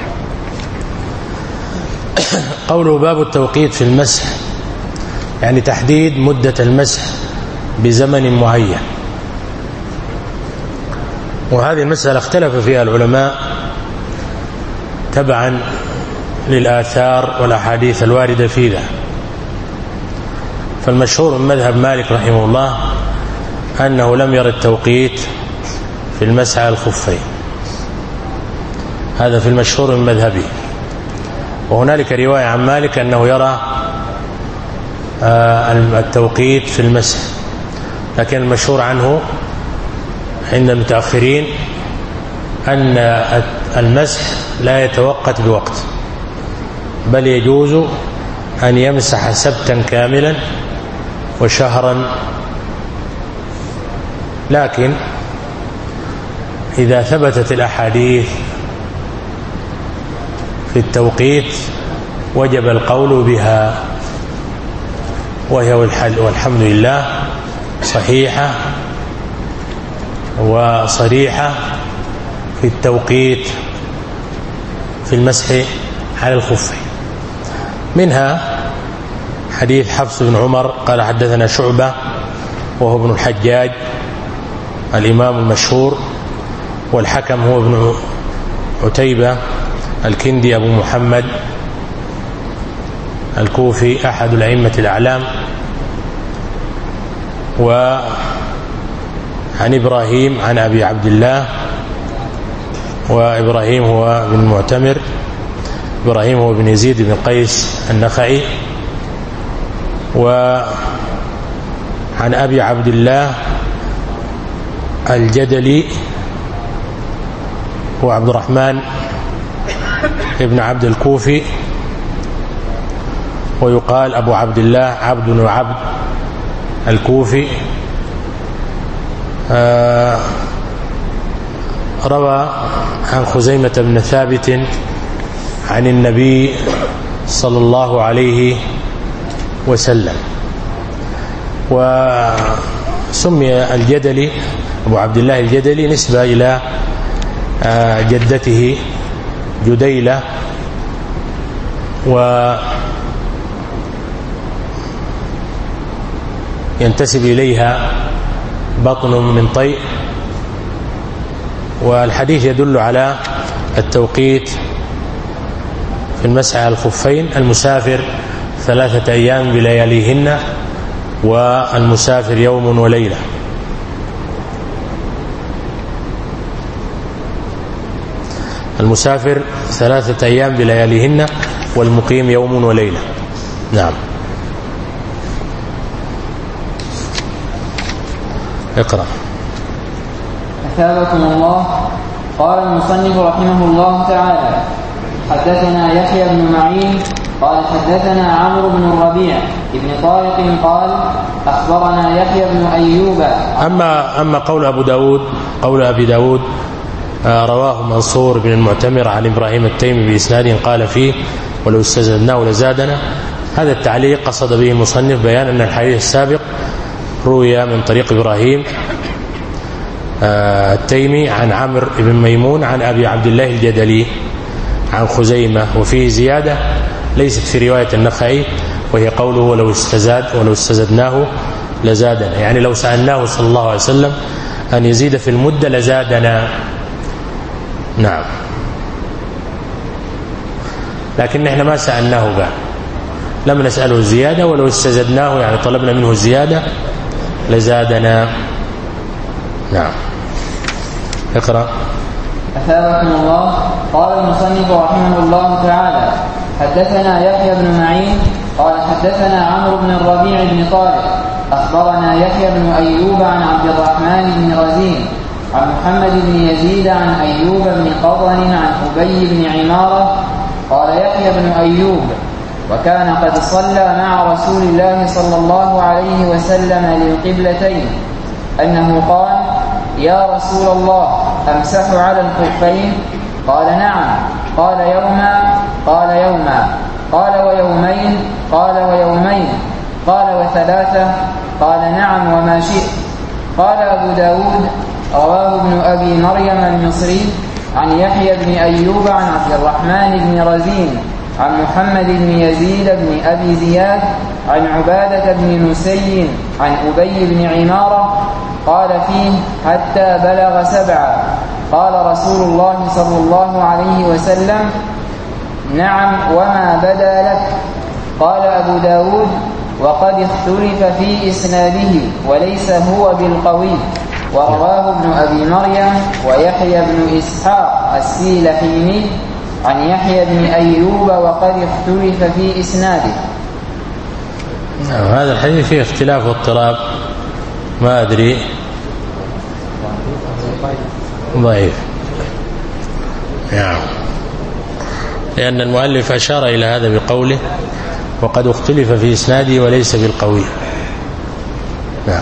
قوله باب التوقيت في المسح يعني تحديد مدة المسح بزمن معين، وهذه المسألة اختلف فيها العلماء تبعا للآثار والأحاديث الواردة فيها. فالمشهور من مذهب مالك رحمه الله أنه لم يرد التوقيت في المسح على الخفين، هذا في المشهور من مذهبه. وهنالك رواية عن مالك أنه يرى التوقيت في المسح، لكن المشهور عنه عند المتأخرين أن المسح لا يتوقت بوقت، بل يجوز أن يمسح سبتا كاملا وشهرا، لكن إذا ثبتت الأحاديث في التوقيت وجب القول بها، وهي والحمد لله صحيحة وصريحة في التوقيت في المسح على الخفين. منها حديث حفص بن عمر قال حدثنا شعبة وهو ابن الحجاج الإمام المشهور، والحكم هو ابن عتيبة الكندي أبو محمد الكوفي أحد الأئمة الأعلام. وعن إبراهيم عن أبي عبد الله، وإبراهيم هو بن معتمر، إبراهيم هو بن يزيد بن قيس النخعي. وعن أبي عبد الله الجدلي هو عبد الرحمن ابن عبد الكوفي، ويقال أبو عبد الله عبد بن عبد الكوفي. آه روى عن خزيمة بن ثابت عن النبي صلى الله عليه وسلم. وسمي الجدلي أبو عبد الله الجدلي نسبة إلى آه جدته جديلة، وينتسب إليها بطن من طيء. والحديث يدل على التوقيت في المسح على الخفين. المسافر ثلاثة أيام بلياليهن، والمسافر يوم وليلة. المسافر ثلاثة أيام بلياليهن، والمقيم يوم وليلة. نعم. اقرأ. أثابكم الله. قال المصنف رحمه الله تعالى: حدثنا يحيى بن معين قال حدثنا عمرو بن الربيع ابن طارق قال أخبرنا يحيى بن أيوب. أما, أما قول أبو داود قول أبي داود آه رواه منصور بن المعتمر عن إبراهيم التيمي بإسناد قال فيه ولو استزدناه لزادنا. هذا التعليق قصد به المصنف بيان أن الحديث السابق روي من طريق إبراهيم آه التيمي عن عمرو بن ميمون عن أبي عبد الله الجدلي عن خزيمة، وفيه زيادة ليست في رواية النخعي، وهي قوله ولو استزاد ولو استزدناه لزادنا، يعني لو سألناه صلى الله عليه وسلم أن يزيد في المدة لزادنا. نعم، لكن احنا ما سألناه بقى، لم نسأله الزيادة، ولو استزدناه يعني طلبنا منه الزيادة لزادنا. نعم، اقرأ. أثابكم الله. قال المصنف رحمه الله تعالى حدثنا يحيى بن معين قال حدثنا عمرو بن الربيع بن طارق أخبرنا يحيى بن أيوب عن عبد الرحمن بن رزين عن محمد بن يزيد عن أيوب بن قضن عن أبي بن عمارة قال يحيى بن أيوب وكان قد صلى مع رسول الله صلى الله عليه وسلم للقبلتين أنه قال يا رسول الله أمسح على الخفين؟ قال نعم. قال يوما؟ قال يوما. قال ويومين؟ قال ويومين. قال وثلاثة؟ قال نعم وما شئت. قال أبو داود رواه ابن أبي مريم المصري عن يحيى بن أيوب عن عبد الرحمن بن رزين عن محمد بن يزيد بن أبي زياد عن عبادة بن نسي عن أبي بن عمارة قال فيه حتى بلغ سبعا. قال رسول الله صلى الله عليه وسلم نعم وما بدا لك. قال أبو داود وقد اختلف في إسناده وليس هو بالقوي، ورواه ابن أبي مريم ويحيى بن إسحاق السيلحيني عن يحيى بن أيوب وقد اختلف في إسناده. هذا الحديث فيه اختلاف واضطراب، ما أدري، ضعيف يعني، لأن المؤلف أشار إلى هذا بقوله وقد اختلف في إسناده وليس بالقوي. نعم.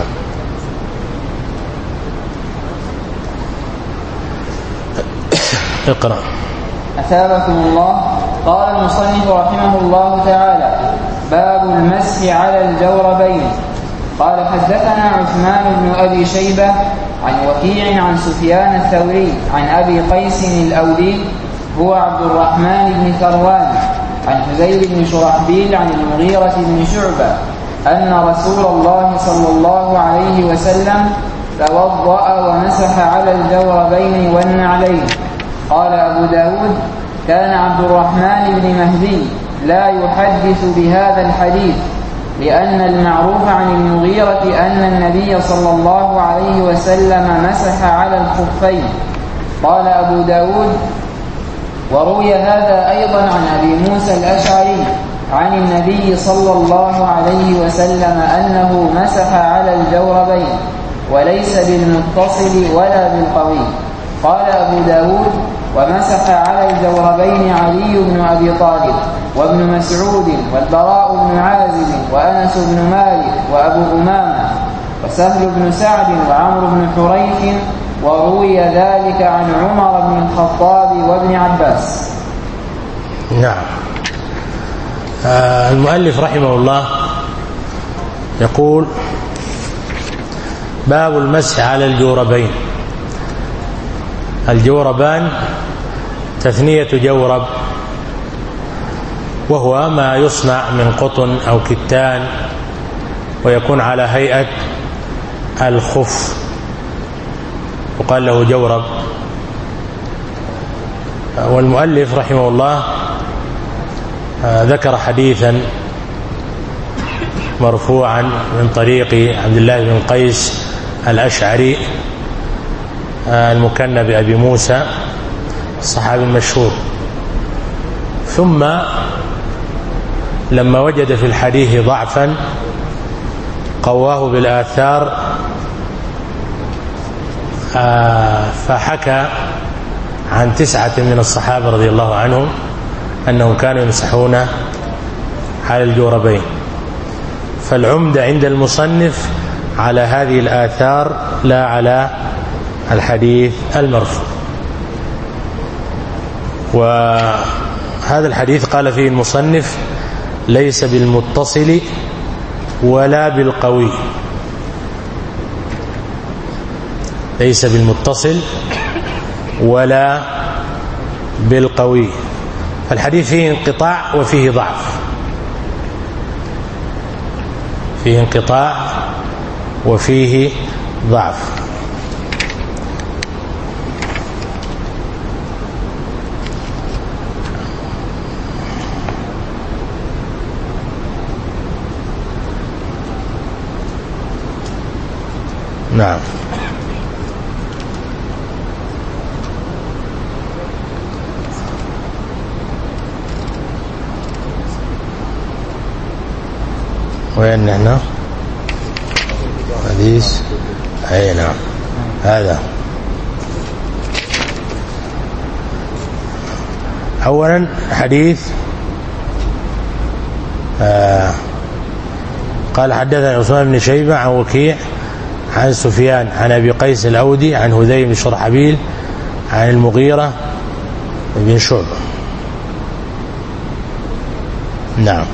اقرأ. أثابكم الله. قال المصنف رحمه الله تعالى باب المسح على الجوربين. قال حدثنا عثمان بن أبي شيبة عن وكيع عن سفيان الثوري عن أبي قيس الأودي هو عبد الرحمن بن ثروان عن حذير بن شرحبيل عن المغيرة بن شعبة أن رسول الله صلى الله عليه وسلم توضأ ومسح على الجوربين والنعلين. قال أبو داود كان عبد الرحمن بن مهدي لا يحدث بهذا الحديث، لأن المعروف عن المغيرة أن النبي صلى الله عليه وسلم مسح على الخفين. قال أبو داود وروي هذا أيضا عن أبي موسى الأشعري عن النبي صلى الله عليه وسلم أنه مسح على الجوربين وليس بالمتصل ولا بالقوي. قال أبو داود ومسح على الجوربين علي بن أبي طالب وابن مسعود والبراء بن عازب وأنس بن مالك وأبو أمامة وسهل بن سعد وعمرو بن حريث، وروي ذلك عن عمر بن الخطاب وابن عباس. نعم. آه المؤلف رحمه الله يقول باب المسح على الجوربين. الجوربان تثنية جورب، وهو ما يصنع من قطن أو كتان ويكون على هيئة الخف، وقال له جورب. والمؤلف رحمه الله ذكر حديثا مرفوعا من طريق عبد الله بن قيس الأشعري المكنى بأبي موسى الصحابي المشهور، ثم لما وجد في الحديث ضعفا قواه بالآثار فحكى عن تسعة من الصحابة رضي الله عنهم أنهم كانوا يمسحون على الجوربين. فالعمدة عند المصنف على هذه الآثار لا على الحديث المرفوع. وهذا الحديث قال فيه المصنف ليس بالمتصل ولا بالقوي، ليس بالمتصل ولا بالقوي، فالحديث فيه انقطاع وفيه ضعف، فيه انقطاع وفيه ضعف. نعم. وين هنا حديث؟ اي نعم هذا. اولا حديث آه قال حدثنا عثمان بن شيبة عن وكيع عن سفيان عن ابي قيس الاودي عن هذيل بن شرحبيل عن المغيرة بن شعبة. نعم.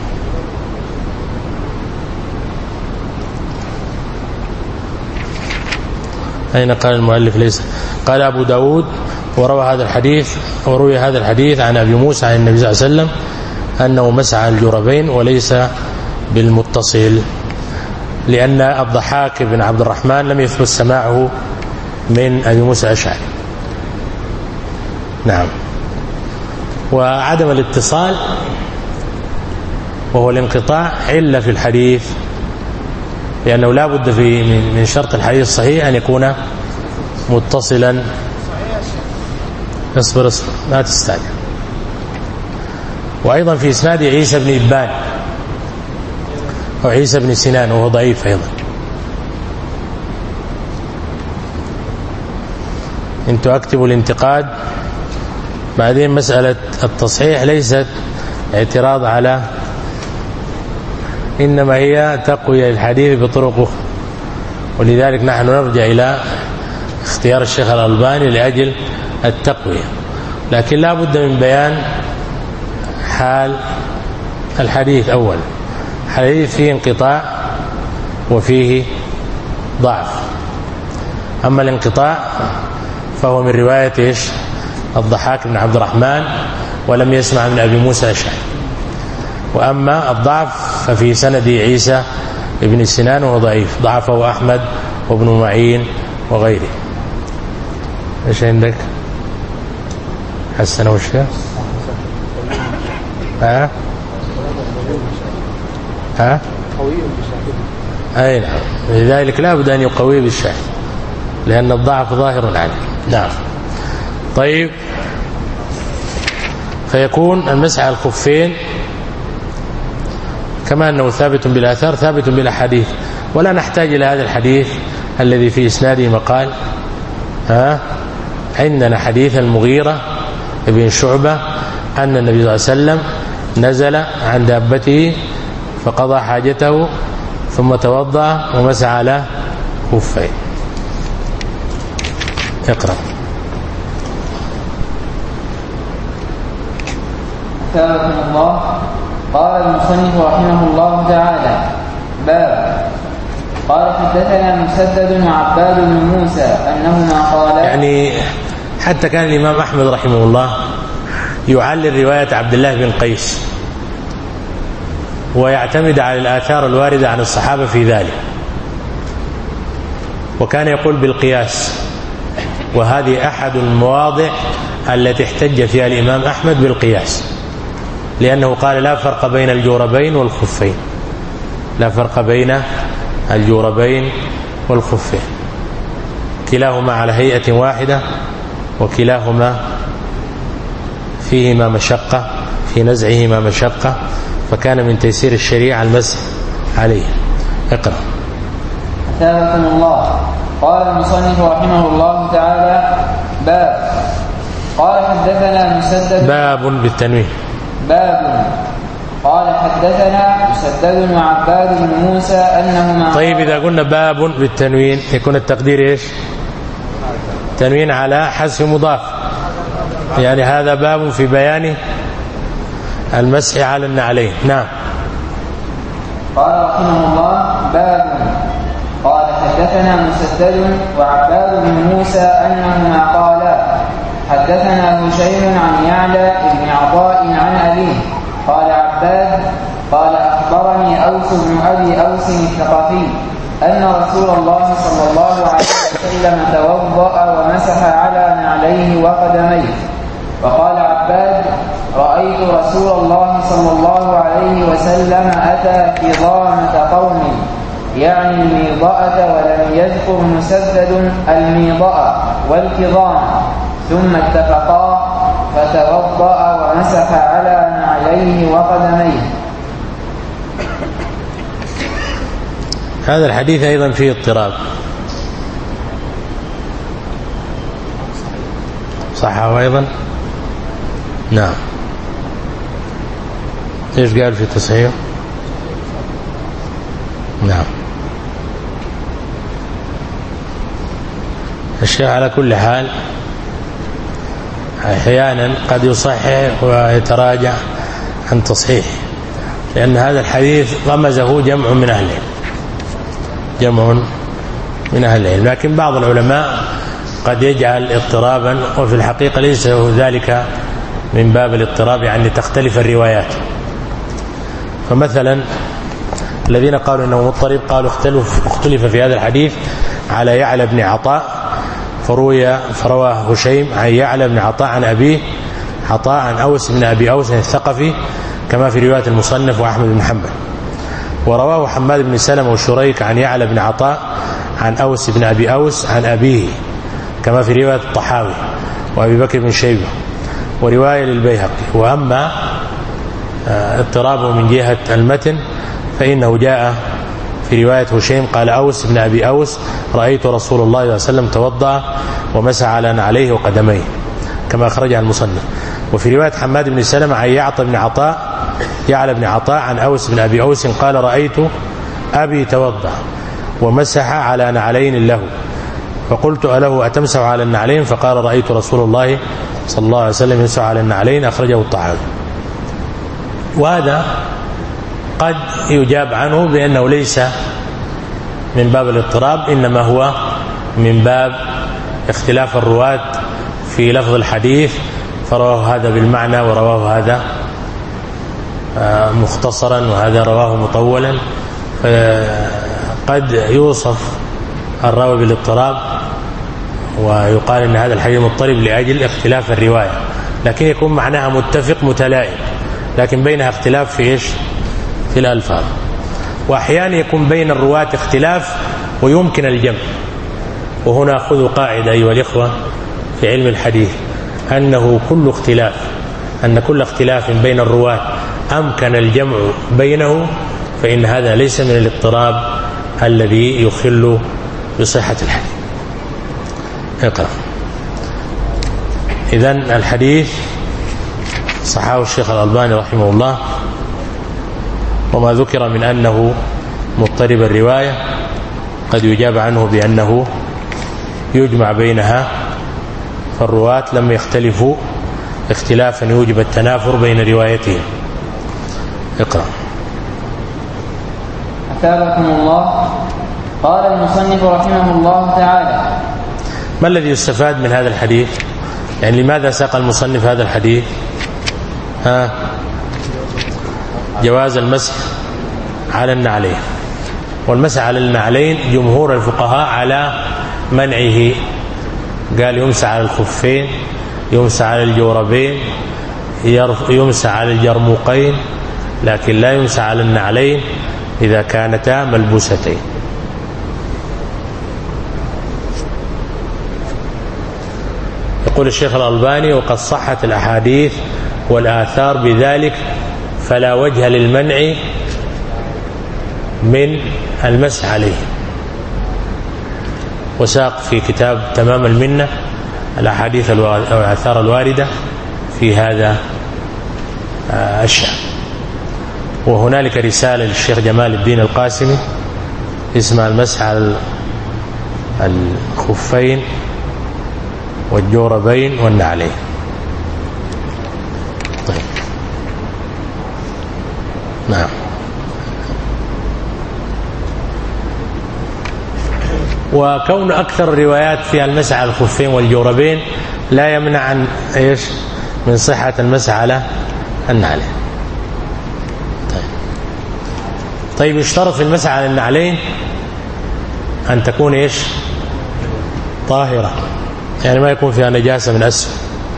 أين قال المؤلف ليس؟ قال أبو داود وروى هذا الحديث وروي هذا الحديث عن أبي موسى عن النبي صلى الله عليه وسلم أنه مسح الجوربين وليس بالمتصل، لأن الضحاك بن عبد الرحمن لم يثبت سماعه من أبي موسى الأشعري. نعم. وعدم الاتصال وهو الانقطاع علة في الحديث، لأنه لا بد في من شرط الحديث الصحيح أن يكون متصلا. اصبر اصبر لا تستعجل. وأيضا في إسناد عيسى بن إبان أو عيسى بن سنان وهو ضعيف أيضا. انتوا اكتبوا الانتقاد. بعدين مسألة التصحيح ليست اعتراض على، إنما هي تقوية الحديث بطرقه، ولذلك نحن نرجع إلى اختيار الشيخ الألباني لأجل التقوية، لكن لا بد من بيان حال الحديث. أول الحديث فيه انقطاع وفيه ضعف. أما الانقطاع فهو من رواية إيش؟ الضحاك بن عبد الرحمن ولم يسمع من أبي موسى الأشعري. وأما الضعف ففي سند عيسى ابن سنان وهو ضعيف، ضعفه أحمد وابن معين وغيره. ايش عندك؟ حسن وشيء ها ها قوي بالشاهد. اي نعم، لذلك لا بد ان يقوي بالشاهد لان الضعف ظاهر عليه. نعم. طيب، فيكون المسح على الخفين كما أنه ثابت بالآثار ثابت بالأحاديث، ولا نحتاج إلى هذا الحديث الذي في إسناده مقال. ها عندنا حديث المغيرة بن شعبة أن النبي صلى الله عليه وسلم نزل عن دابته فقضى حاجته ثم توضأ ومسح على خفيه. اقرأ. ثابت الله. قال المصنف رحمه الله تعالى: باب. قال حدثنا مسدد وعباد بن موسى أنهما قالا، يعني حتى كان الإمام أحمد رحمه الله يعلل رواية عبد الله بن قيس ويعتمد على الآثار الواردة عن الصحابة في ذلك، وكان يقول بالقياس، وهذه أحد المواضع التي احتج فيها الإمام أحمد بالقياس، لأنه قال لا فرق بين الجوربين والخفين، لا فرق بين الجوربين والخفين، كلاهما على هيئة واحدة وكلاهما فيهما مشقة، في نزعهما مشقة، فكان من تيسير الشريعة المسح عليه. اقرأ. ثابت الله. قال المصنف رحمه الله تعالى: باب. قال حدثنا مسدد. باب بالتنوين. باب. قال حدثنا مسدد وعباد بن موسى أنهما. طيب إذا قلنا باب بالتنوين يكون التقدير إيش؟ تنوين على حذف مضاف، يعني هذا باب في بيان المسح على النعلين. نعم. قال رحمه الله باب. قال حدثنا مسدد وعباد بن موسى أنهما قالا حدثنا هشيم عن يعلى بن عطاء عن أبيه قال عباد قال أخبرني أوس بن أبي أوس الثقفي أن رسول الله صلى الله عليه وسلم توضأ ومسح على نعليه وقدميه. وقال عباد رأيت رسول الله صلى الله عليه وسلم أتى كظامة قوم، يعني الميضأة، ولم يذكر مسدد الميضأة والكظام، ثم اتفقا فتوضأ ومسح على نعليه وقدميه. هذا الحديث أيضا فيه اضطراب، صحه أيضا. نعم. ايش قال في تصحيح؟ نعم. الشيخ على كل حال احيانا قد يصحح ويتراجع عن تصحيح، لأن هذا الحديث رمزه جمع من أهل العلم جمع من أهل العلم، لكن بعض العلماء قد يجعل اضطرابا، وفي الحقيقة ليس ذلك من باب الاضطراب، يعني تختلف الروايات. فمثلا الذين قالوا انه مضطرب قالوا اختلف اختلف في هذا الحديث على يعلى بن عطاء، فروي فرواه هشيم عن يعلى بن عطاء عن أبيه عطاء عن أوس بن أبي أوس الثقفي كما في رواية المصنف وأحمد بن حنبل. ورواه حماد بن سلمة وشريك عن يعلى بن عطاء عن أوس بن أبي أوس عن أبيه كما في رواية الطحاوي وأبي بكر بن شيبة ورواية للبيهقي. وأما اضطرابه من جهة المتن فإنه جاء في رواية هشيم قال أوس بن أبي أوس رأيت رسول الله صلى الله عليه وسلم توضأ ومسح على نعليه وقدميه كما أخرجها المصنف. وفي رواية حماد بن سلمة عن يعطى بن عطاء يعلى بن عطاء عن أوس بن أبي أوس قال رأيت أبي توضأ ومسح على نعلين له، فقلت أله أتمسح على النعلين؟ فقال رأيت رسول الله صلى الله عليه وسلم يمسح على النعلين، أخرجه الطحاوي. وهذا قد يجاب عنه بأنه ليس من باب الاضطراب، إنما هو من باب اختلاف الرواة في لفظ الحديث، فرواه هذا بالمعنى ورواه هذا مختصرا وهذا رواه مطولا، قد يوصف الراوي بالاضطراب ويقال ان هذا الحديث مضطرب لاجل اختلاف الروايه، لكن يكون معناها متفق متلائم، لكن بينها اختلاف في ايش؟ في الالفاظ. واحيانا يكون بين الرواة اختلاف ويمكن الجمع. وهنا خذوا قاعده ايها الاخوه في علم الحديث، انه كل اختلاف ان كل اختلاف بين الرواة امكن الجمع بينه فان هذا ليس من الاضطراب الذي يخل بصحة الحديث. اقرأ. إذن الحديث صححه الشيخ الألباني رحمه الله، وما ذكر من أنه مضطرب الرواية قد يجاب عنه بأنه يجمع بينها، فالرواة لم يختلفوا اختلافا يوجب التنافر بين روايتهم. اقرأ. أثابكم الله. قال المصنف رحمه الله تعالى: ما الذي يستفاد من هذا الحديث؟ يعني لماذا ساق المصنف هذا الحديث؟ ها جواز المسح على النعلين، والمسح على النعلين جمهور الفقهاء على منعه، قال يمسح على الخفين، يمسح على الجوربين، يمسح على الجرموقين، لكن لا يمسح على النعلين إذا كانتا ملبوستين. يقول الشيخ الألباني: وقد صحت الأحاديث والآثار بذلك، فلا وجه للمنع من المسح عليه. وساق في كتاب تمام المنة الأحاديث والآثار الواردة في هذا الشأن. وهنالك رسالة للشيخ جمال الدين القاسمي اسمها المسح على الخفين والجوربين والنعلين. طيب. نعم. وكون أكثر الروايات فيها المسح على الخفين والجوربين لا يمنع عن إيش من صحة المسح على النعلين. طيب. طيب يشترط في المسح على النعلين أن تكون إيش طاهرة، يعني ما يكون فيها نجاسة من أسفل.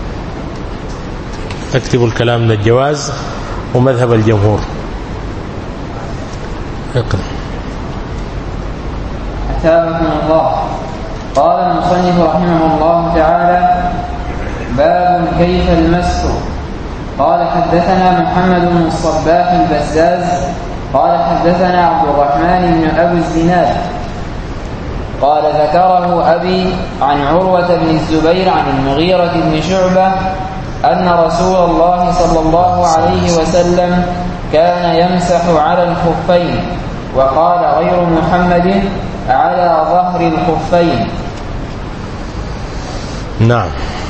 اكتبوا الكلام من الجواز ومذهب الجمهور. اقرأ. أثابكم الله. قال المصنف رحمه الله تعالى: باب كيف المسح. قال حدثنا محمد بن الصباح البزاز قال حدثنا عبد الرحمن بن أبي الزناد قال ذكره أبي عن عروة بن الزبير عن المغيرة بن شعبة أن رسول الله صلى الله عليه وسلم كان يمسح على الخفين، وقال غير محمد على ظهر الخفين. نعم.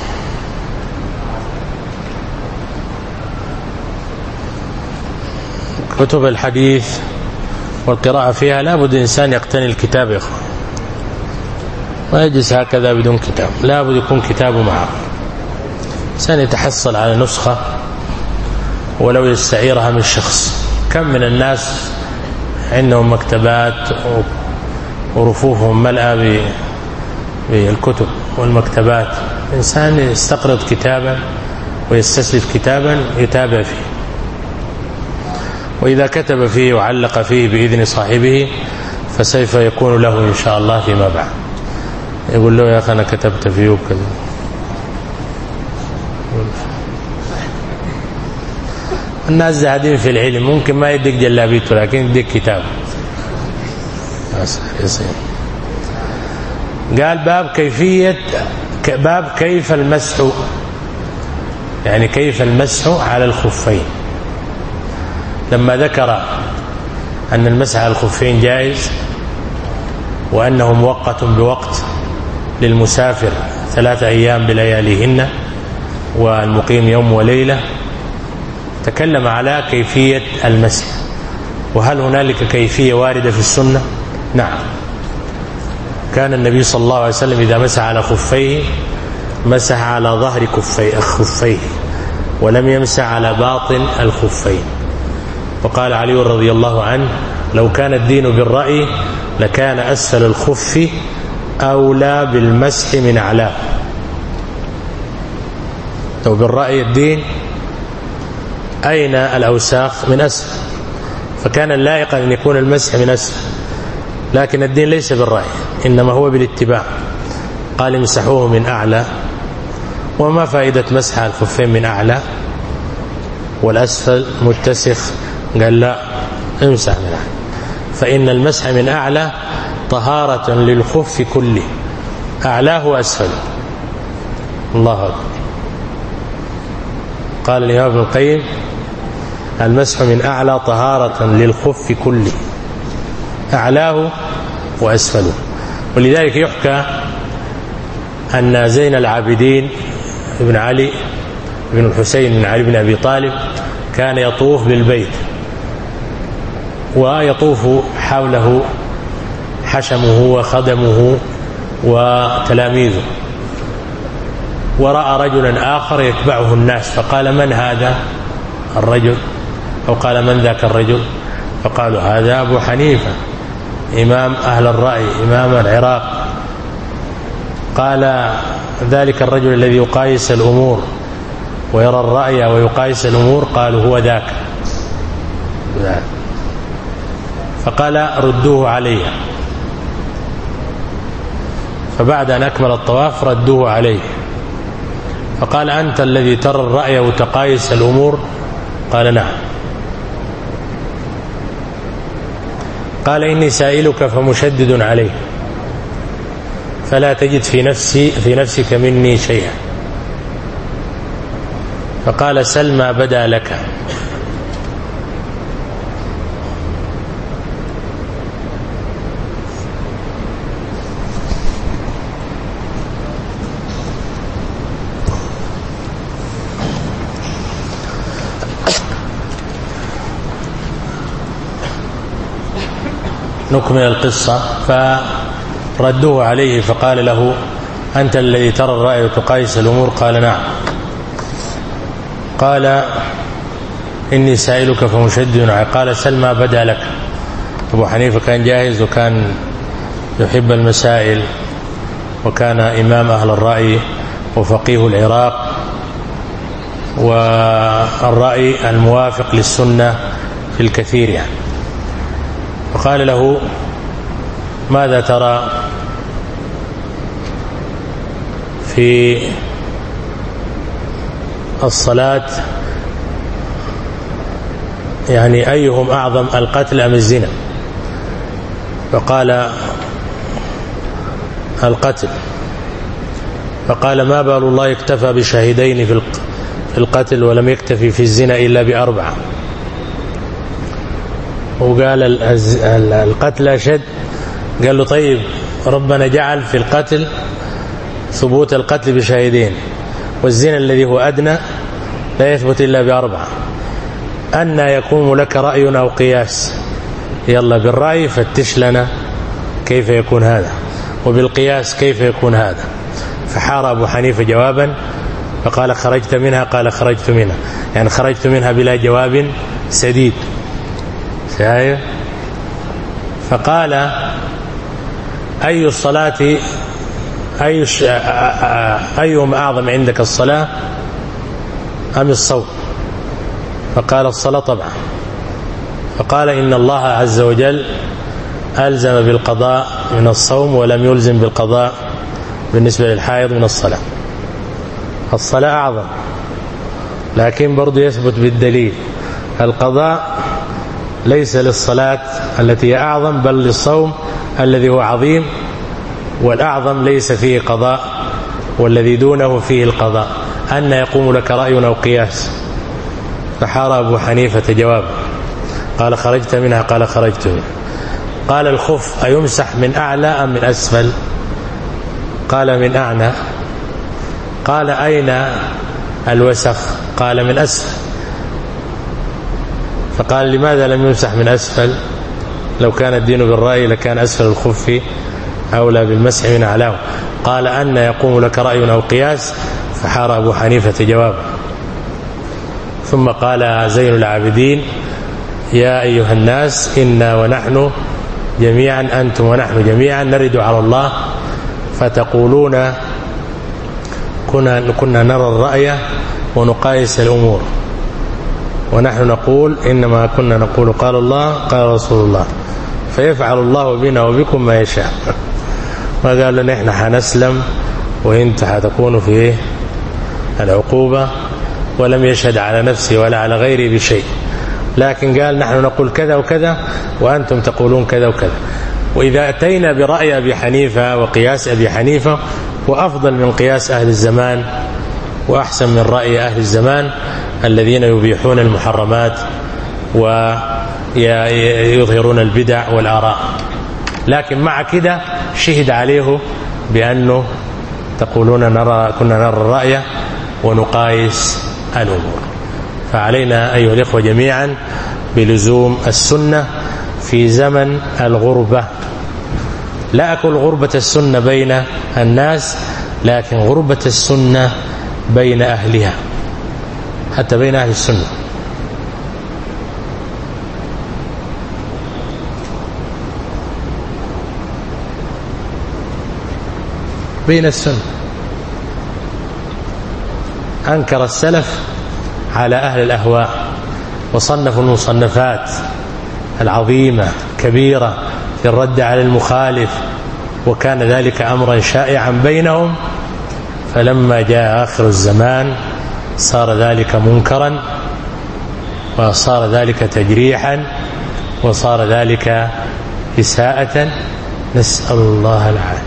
كتب الحديث والقراءة فيها لا بد الإنسان يقتني الكتاب يا أخوان، ما يجلس هكذا بدون كتاب، لا بد يكون كتابه معه. الإنسان يتحصل على نسخة ولو يستعيرها من شخص. كم من الناس عندهم مكتبات ورفوفهم ملأى بالكتب والمكتبات. الإنسان يستقرض كتابا ويستسلف كتابا يتابع فيه، وإذا كتب فيه وعلق فيه بإذن صاحبه فسوف يكون له إن شاء الله فيما بعد. يقول له يا أخي أنا كتبت فيه وكذا. الناس زاهدين في العلم، ممكن ما يديك جلابيته لكن يديك كتاب. قال باب كيفية باب كيف المسح، يعني كيف المسح على الخفين. لما ذكر أن المسح على الخفين جائز وأنه مؤقت بوقت للمسافر ثلاثة أيام بلياليهن والمقيم يوم وليلة، تكلم على كيفية المسح. وهل هنالك كيفية واردة في السنة؟ نعم. كان النبي صلى الله عليه وسلم إذا مسح على خفيه مسح على ظهر خفيه ولم يمسح على باطن الخفين. وقال علي رضي الله عنه: لو كان الدين بالرأي لكان أسفل الخف أولى بالمسح من أعلاه. لو بالرأي الدين أين الأوساخ؟ من أسفل، فكان اللائق أن يكون المسح من أسفل، لكن الدين ليس بالرأي إنما هو بالاتباع. قال امسحوه من أعلى. وما فائدة مسح الخفين من أعلى والأسفل متسخ؟ قال لا، امسح من أعلى، فإن المسح من أعلى طهارة للخف كله، أعلاه وأسفله. الله أكبر. قال الإمام ابن القيم: المسح من أعلى طهارة للخف كله، أعلاه وأسفله. ولذلك يحكى أن زين العابدين ابن علي بن الحسين بن علي بن أبي طالب كان يطوف بالبيت ويطوف حوله حشمه وخدمه وتلاميذه، ورأى رجلا آخر يتبعه الناس، فقال: من هذا الرجل؟ أو قال: من ذاك الرجل؟ فقالوا: هذا أبو حنيفة إمام أهل الرأي إمام العراق. قال: ذلك الرجل الذي يقايس الأمور ويرى الرأي ويقايس الأمور؟ قالوا: هو ذاك. فقال: ردوه علي. فبعد أن أكمل الطواف ردوه عليه، فقال: أنت الذي ترى الرأي وتقايس الأمور؟ قال: نعم. قال: إني سائلك فمشدد عليه، فلا تجد في نفسي في نفسك مني شيئا. فقال: سل ما بدا لك. نكمل القصة. فردوه عليه فقال له: أنت الذي ترى الرأي وتقايس الأمور؟ قال: نعم. قال: إني سائلك فمشدد عليه. قال: سل ما بدا لك. أبو حنيفة كان جاهز وكان يحب المسائل، وكان إمام أهل الرأي وفقيه العراق، والرأي الموافق للسنة في الكثير يعني. فقال له: ماذا ترى في الصلاة؟ يعني أيهم أعظم، القتل أم الزنا؟ فقال: القتل. فقال: ما بال الله اكتفى بشاهدين في القتل ولم يكتفي في الزنا إلا بأربعة؟ وقال: القتل أشد. قال له: طيب ربنا جعل في القتل ثبوت القتل بشاهدين، والزنا الذي هو أدنى لا يثبت إلا بأربعة، أن يكون لك رأي أو قياس؟ يلا بالرأي فتش لنا كيف يكون هذا، وبالقياس كيف يكون هذا. فحار أبو حنيفة جوابا فقال: خرجت منها؟ قال: خرجت منها، يعني خرجت منها بلا جواب سديد. شايف؟ فقال: أي الصلاة أي أيهم أعظم عندك، الصلاة أم الصوم؟ فقال: الصلاة طبعا. فقال: إن الله عز وجل ألزم بالقضاء من الصوم ولم يلزم بالقضاء بالنسبة للحائض من الصلاة. الصلاة أعظم، لكن برضو يثبت بالدليل. القضاء ليس للصلاة التي هي أعظم، بل للصوم الذي هو عظيم، والأعظم ليس فيه قضاء والذي دونه فيه القضاء. أن يقوم لك رأي أو قياس؟ فحار أبو حنيفة جواب. قال: خرجت منها؟ قال: خرجت منها. قال: الخف أيمسح من أعلى أم من أسفل؟ قال: من أعلى. قال: أين الوسخ؟ قال: من أسفل. فقال: لماذا لم يمسح من أسفل؟ لو كان الدين بالرأي لكان أسفل الخف أولى بالمسح من أعلاه. قال: أن يقوم لك رأي أو قياس؟ فحار أبو حنيفة جواب. ثم قال زين العابدين: يا أيها الناس، إنا ونحن جميعا، أنتم ونحن جميعا نرد على الله، فتقولون كنا, كنا نرى الرأي ونقايس الأمور، ونحن نقول إنما كنا نقول قال الله قال رسول الله، فيفعل الله بنا وبكم ما يشاء. ما قال لنا إحنا حنسلم وإنت حتكونوا في العقوبة، ولم يشهد على نفسي ولا على غيري بشيء، لكن قال نحن نقول كذا وكذا وأنتم تقولون كذا وكذا. وإذا أتينا برأي أبي حنيفة وقياس أبي حنيفة، وأفضل من قياس أهل الزمان وأحسن من رأي أهل الزمان الذين يبيحون المحرمات ويظهرون البدع والآراء، لكن مع كده شهد عليه بأنه تقولون نرى كنا نرى الرأي ونقايس الأمور. فعلينا أيها الإخوة جميعا بلزوم السنة في زمن الغربة. لا أقول غربة السنة بين الناس، لكن غربة السنة بين أهلها، حتى بين أهل السنة. بين السنة أنكر السلف على أهل الأهواء، وصنفوا المصنفات العظيمة كبيرة في الرد على المخالف، وكان ذلك أمرا شائعا بينهم. فلما جاء آخر الزمان صار ذلك منكرا، وصار ذلك تجريحا، وصار ذلك إساءة، نسأل الله العافية.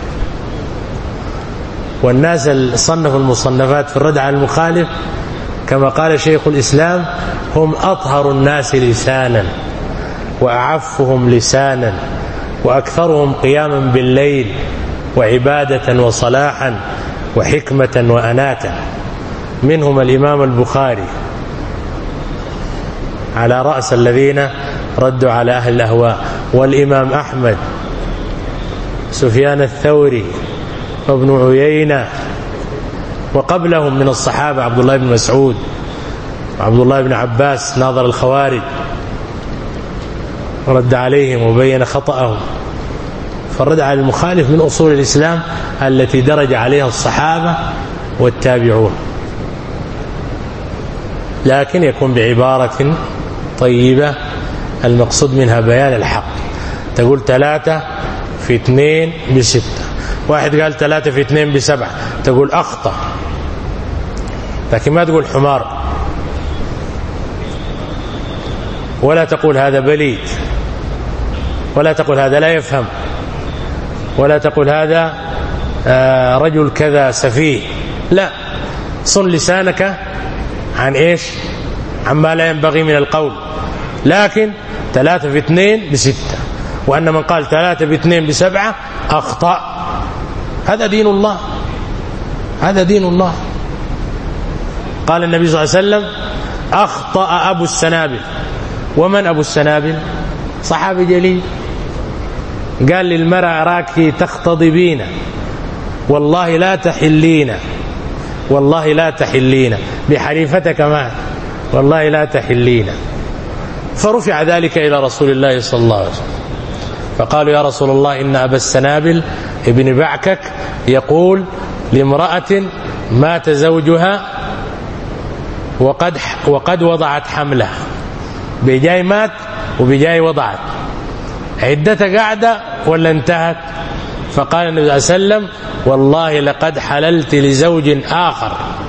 والناس اللي صنفوا المصنفات في الرد على المخالف كما قال شيخ الإسلام هم أطهر الناس لسانا وأعفهم لسانا وأكثرهم قياما بالليل وعبادة وصلاحا وحكمة وأناة. منهم الإمام البخاري على رأس الذين ردوا على أهل الأهواء، والإمام أحمد، سفيان الثوري وابن عيينة، وقبلهم من الصحابة عبد الله بن مسعود وعبد الله بن عباس ناظر الخوارج ورد عليهم وبين خطأهم. فالرد على المخالف من أصول الإسلام التي درج عليها الصحابة والتابعون، لكن يكون بعبارة طيبة المقصود منها بيان الحق. تقول ثلاثة في اثنين بستة، واحد قال ثلاثة في اثنين بسبعة، تقول أخطأ، لكن ما تقول حمار، ولا تقول هذا بليد، ولا تقول هذا لا يفهم، ولا تقول هذا رجل كذا سفيه. لا، صن لسانك عن إيش؟ عما لا ينبغي من القول. لكن ثلاثة في اثنين بستة، وأن من قال ثلاثة في اثنين بسبعة أخطأ. هذا دين الله، هذا دين الله. قال النبي صلى الله عليه وسلم: أخطأ أبو السنابل. ومن أبو السنابل؟ صحابي جليل. قال للمرأة: أراك تختضبين، والله لا تحلين، والله لا تحلين، بحليفتك كمان، والله لا تحلين. فرفع ذلك إلى رسول الله صلى الله عليه وسلم، فقالوا: يا رسول الله، إن أبا السنابل ابن بعكك يقول لامرأة مات زوجها وقد وقد وضعت حملها، بجاي مات وبجاي وضعت، عدتها قاعدة ولا انتهت؟ فقال النبي صلى الله عليه وسلم: والله لقد حللت لزوج آخر.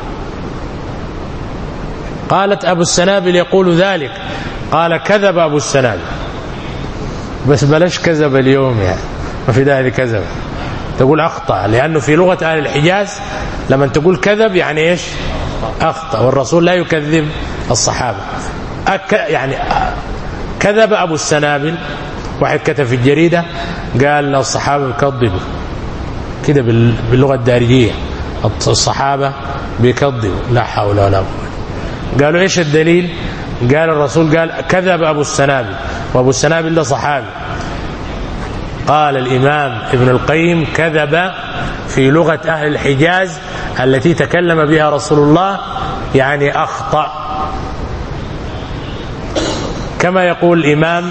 قالت: أبو السنابل يقول ذلك. قال: كذب أبو السنابل. بس بلاش كذب اليوم، يعني ما في داعي كذب، تقول أخطأ، لأنه في لغة أهل الحجاز لما تقول كذب يعني إيش؟ أخطأ، والرسول لا يكذب الصحابة. أك يعني كذب أبو السنابل. واحد كتب في الجريدة قال الصحابة بيكذبوا كده باللغة الدارجية، الصحابة بيكذبوا. لا حول ولا قوة. قالوا إيش الدليل؟ قال الرسول قال كذب أبو السنابل، وأبو السنابل ده صحابي. قال الإمام ابن القيم: كذب في لغة أهل الحجاز التي تكلم بها رسول الله يعني أخطأ. كما يقول الإمام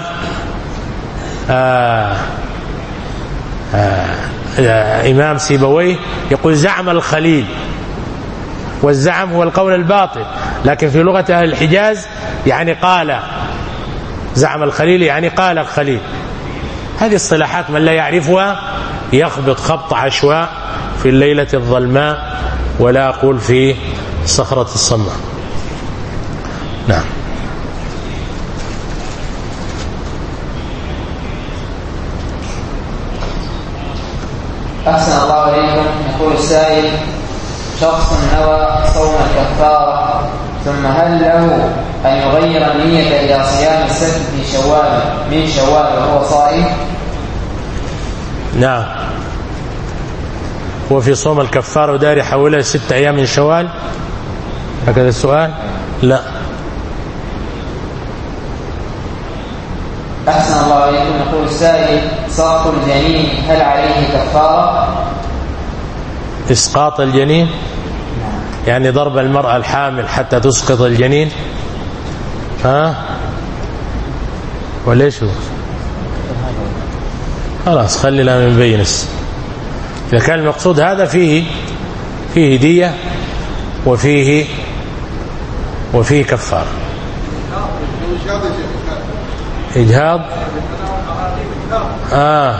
آه آه آه إمام سيبويه، يقول: زعم الخليل. والزعم هو القول الباطل، لكن في لغة أهل الحجاز يعني قال. زعم الخليل يعني قال الخليل. هذه الصلاحات من لا يعرفها يخبط خبط عشواء في الليلة الظلماء، ولا أقول في صخرة الصماء. نعم. أحسن الله إليكم. يقول السائل: شخص نوى صوم الكفارة، ثم هل له أن يغير النية إلى صيام السبت في شوال من شوال وهو صائم؟ نعم. وفي صوم الكفارة وداري حولها ست أيام من شوال، هكذا السؤال؟ لا. أحسن الله إليكم. يقول السائل: سقط الجنين هل عليه كفارة؟ إسقاط الجنين يعني ضرب المرأة الحامل حتى تسقط الجنين، ها وليش هو؟ خلاص خلينا من بينس. إذا كان المقصود هذا فيه فيه دية وفيه وفيه كفارة. إجهاض آه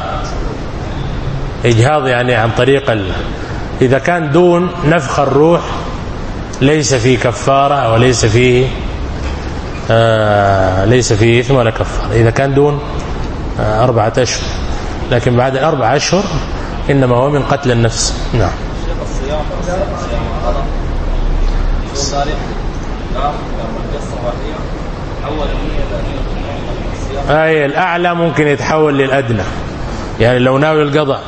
إجهاض يعني عن طريق ال... إذا كان دون نفخ الروح ليس فيه كفارة وليس فيه آه ليس فيه إثم ولا كفارة. إذا كان دون آه أربعة أشهر، لكن بعد الأربع أشهر إنما هو من قتل النفس. نعم. أي الأعلى ممكن يتحول للأدنى، يعني لو ناوي القضاء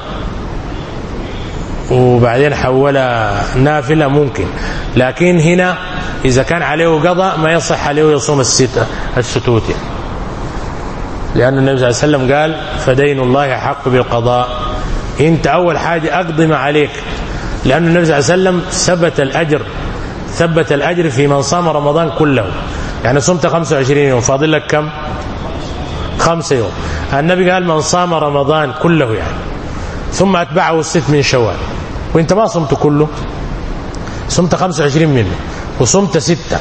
وبعدين حولها نافلة ممكن، لكن هنا إذا كان عليه قضاء ما يصح عليه يصوم الستة الستوت يعني. لأن النبي صلى الله عليه وسلم قال فدين الله حق بالقضاء. أنت أول حاجة أقضم عليك، لأن النبي صلى الله عليه وسلم ثبت الأجر ثبت الأجر في من صام رمضان كله. يعني صمت خمسة وعشرين يوم، فاضل لك كم؟ خمسة يوم. النبي قال من صام رمضان كله يعني ثم أتبعه الست من شوال، وانت ما صمت كله، صمت خمسة وعشرين منه وصمت ستة.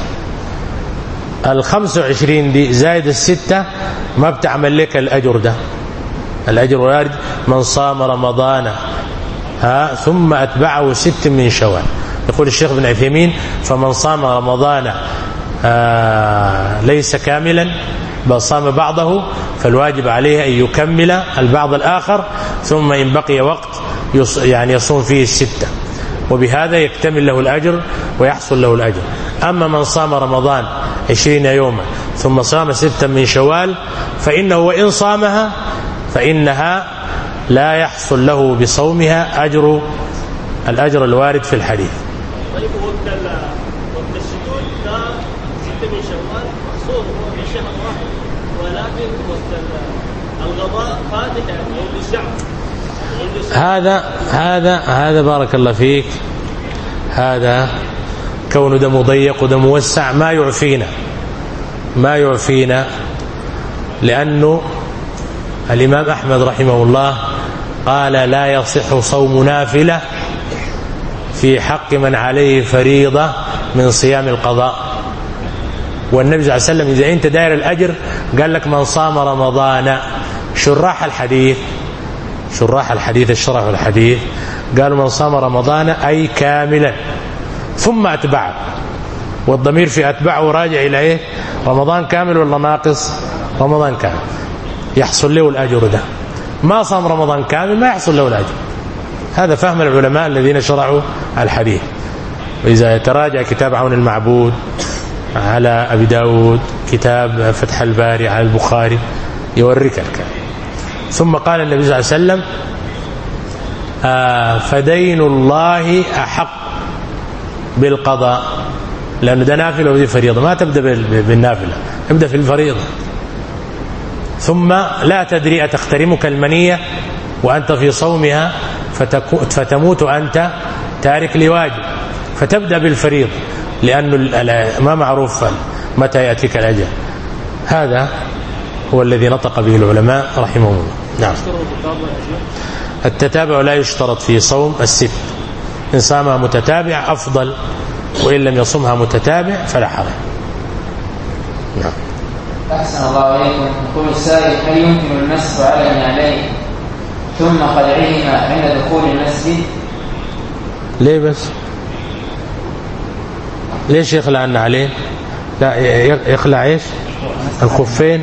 الخمسة وعشرين دي زائد الستة ما بتعمل لك الأجر ده. الأجر وارد من صام رمضان ها ثم أتبعه ست من شوال. يقول الشيخ ابن عثيمين فمن صام رمضان آه ليس كاملا بل صام بعضه فالواجب عليه أن يكمل البعض الآخر، ثم إن بقي وقت يعني يصوم فيه الستة، وبهذا يكتمل له الأجر ويحصل له الأجر. أما من صام رمضان عشرين يوما ثم صام ستة من شوال فإنه وإن صامها فإنها لا يحصل له بصومها أجر الأجر الوارد في الحديث. طيب وقت وقت السجود ده ستة من شوال محصور في شهر واحد، ولكن وقت الغضاء فاتح يوم الشعب. هذا هذا هذا بارك الله فيك، هذا كون ده مضيق وده موسع ما يعفينا ما يعفينا لأنه الإمام أحمد رحمه الله قال لا يصح صوم نافلة في حق من عليه فريضة من صيام القضاء. والنبي صلى الله عليه وسلم إذا أنت داير الأجر قال لك من صام رمضان. شراح الحديث شراح الحديث الشرح الحديث قالوا من صام رمضان أي كاملا ثم أتبعه، والضمير في أتبعه راجع إلى إيه؟ رمضان كامل ولا ناقص؟ رمضان كامل يحصل له الأجر ده. ما صام رمضان كامل ما يحصل له الأجر. هذا فهم العلماء الذين شرعوا الحديث. وإذا يتراجع كتاب عون المعبود على أبي داود، كتاب فتح الباري على البخاري، يوريك الكلام. ثم قال النبي صلى الله عليه وسلم آه فدين الله أحق بالقضاء، لأنه ده نافلة ودي فريضة، ما تبدأ بالنافلة، ابدأ في الفريضة. ثم لا تدري أتخترمك المنية وأنت في صومها فتموت أنت تارك لواجب، فتبدأ بالفريضة لأنه ما معروف متى يأتيك الأجل. هذا هو الذي نطق به العلماء رحمهم الله. نعم. التتابع لا يشترط في صوم الست، إن صامها متتابع أفضل، وإن لم يصمها متتابع فلا حرج. نعم. أحسن الله عليكم. يقول السائل هل يمكن المسح على النعلين ثم خلعهما عند دخول المسجد؟ ليه بس؟ ليش يخلع النعلين؟ لا يخلع ايش؟ الخفين.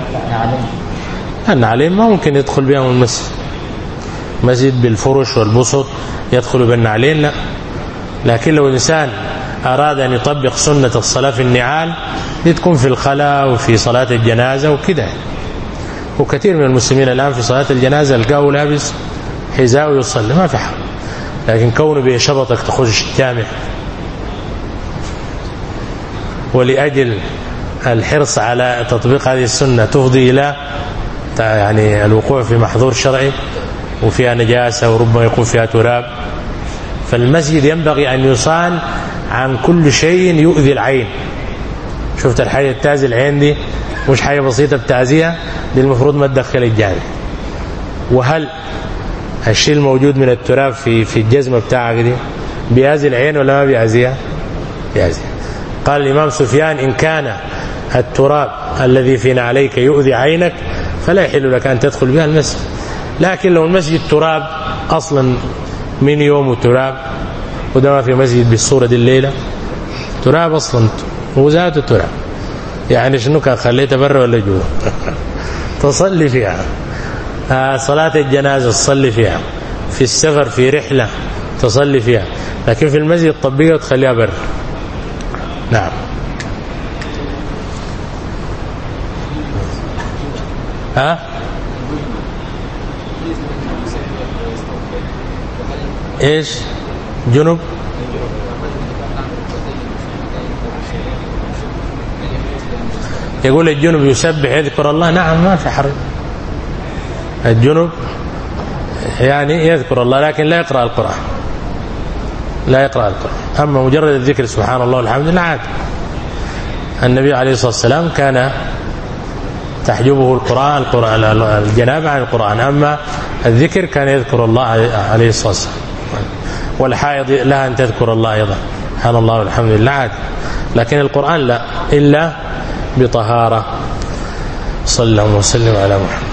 النعلين ما ممكن يدخل بهم المسجد، مسجد بالفرش والبسط يدخل بالنعلين لا. لكن لو إنسان أراد أن يطبق سنة الصلاة في النعال دي تكون في الخلاء وفي صلاة الجنازة وكده. وكثير من المسلمين الآن في صلاة الجنازة القاو لابس حذاء ويصلي ما في حق، لكن كونه بشبطك تخش جامع ولأجل الحرص على تطبيق هذه السنة تفضي إلى يعني الوقوع في محظور شرعي وفيها نجاسة وربما يكون فيها تراب. فالمسجد ينبغي أن يصان عن كل شيء يؤذي العين. شفت الحاجة التازي العين دي مش حاجة بسيطة بتعزيها، دي المفروض ما تدخل الجامع. وهل الشيء الموجود من التراب في في الجزمة بتاعك دي بيأذي العين ولا ما بيأذيها؟ بيأذيها. قال الإمام سفيان إن كان التراب الذي في نعليك يؤذي عينك فلا يحل لك أن تدخل بها المسجد. لكن لو المسجد تراب أصلا من يوم تراب، وده ما في مسجد بالصورة دي الليلة تراب أصلا وذاته تراب، يعني شنو كان خليته برا ولا جوا؟ تصلي فيها. آه صلاة الجنازة تصلي فيها، في السفر في رحلة تصلي فيها، لكن في المسجد طبيعة وتخليها برا. نعم. ها ايش جنوب؟ يقول الجنب يسبح يذكر الله، نعم ما في حرج. الجنب يعني يذكر الله لكن لا يقرأ القرآن، لا يقرأ القرآن. أما مجرد الذكر سبحان الله والحمد لله عادي. النبي عليه الصلاة والسلام كان تحجبه القرآن القرآن الجنابة عن القرآن، أما الذكر كان يذكر الله عليه الصلاة والسلام. والحائض لها أن تذكر الله أيضا سبحان الله والحمد لله عادي، لكن القرآن لا إلا بطهارة. صلى الله وسلم على محمد.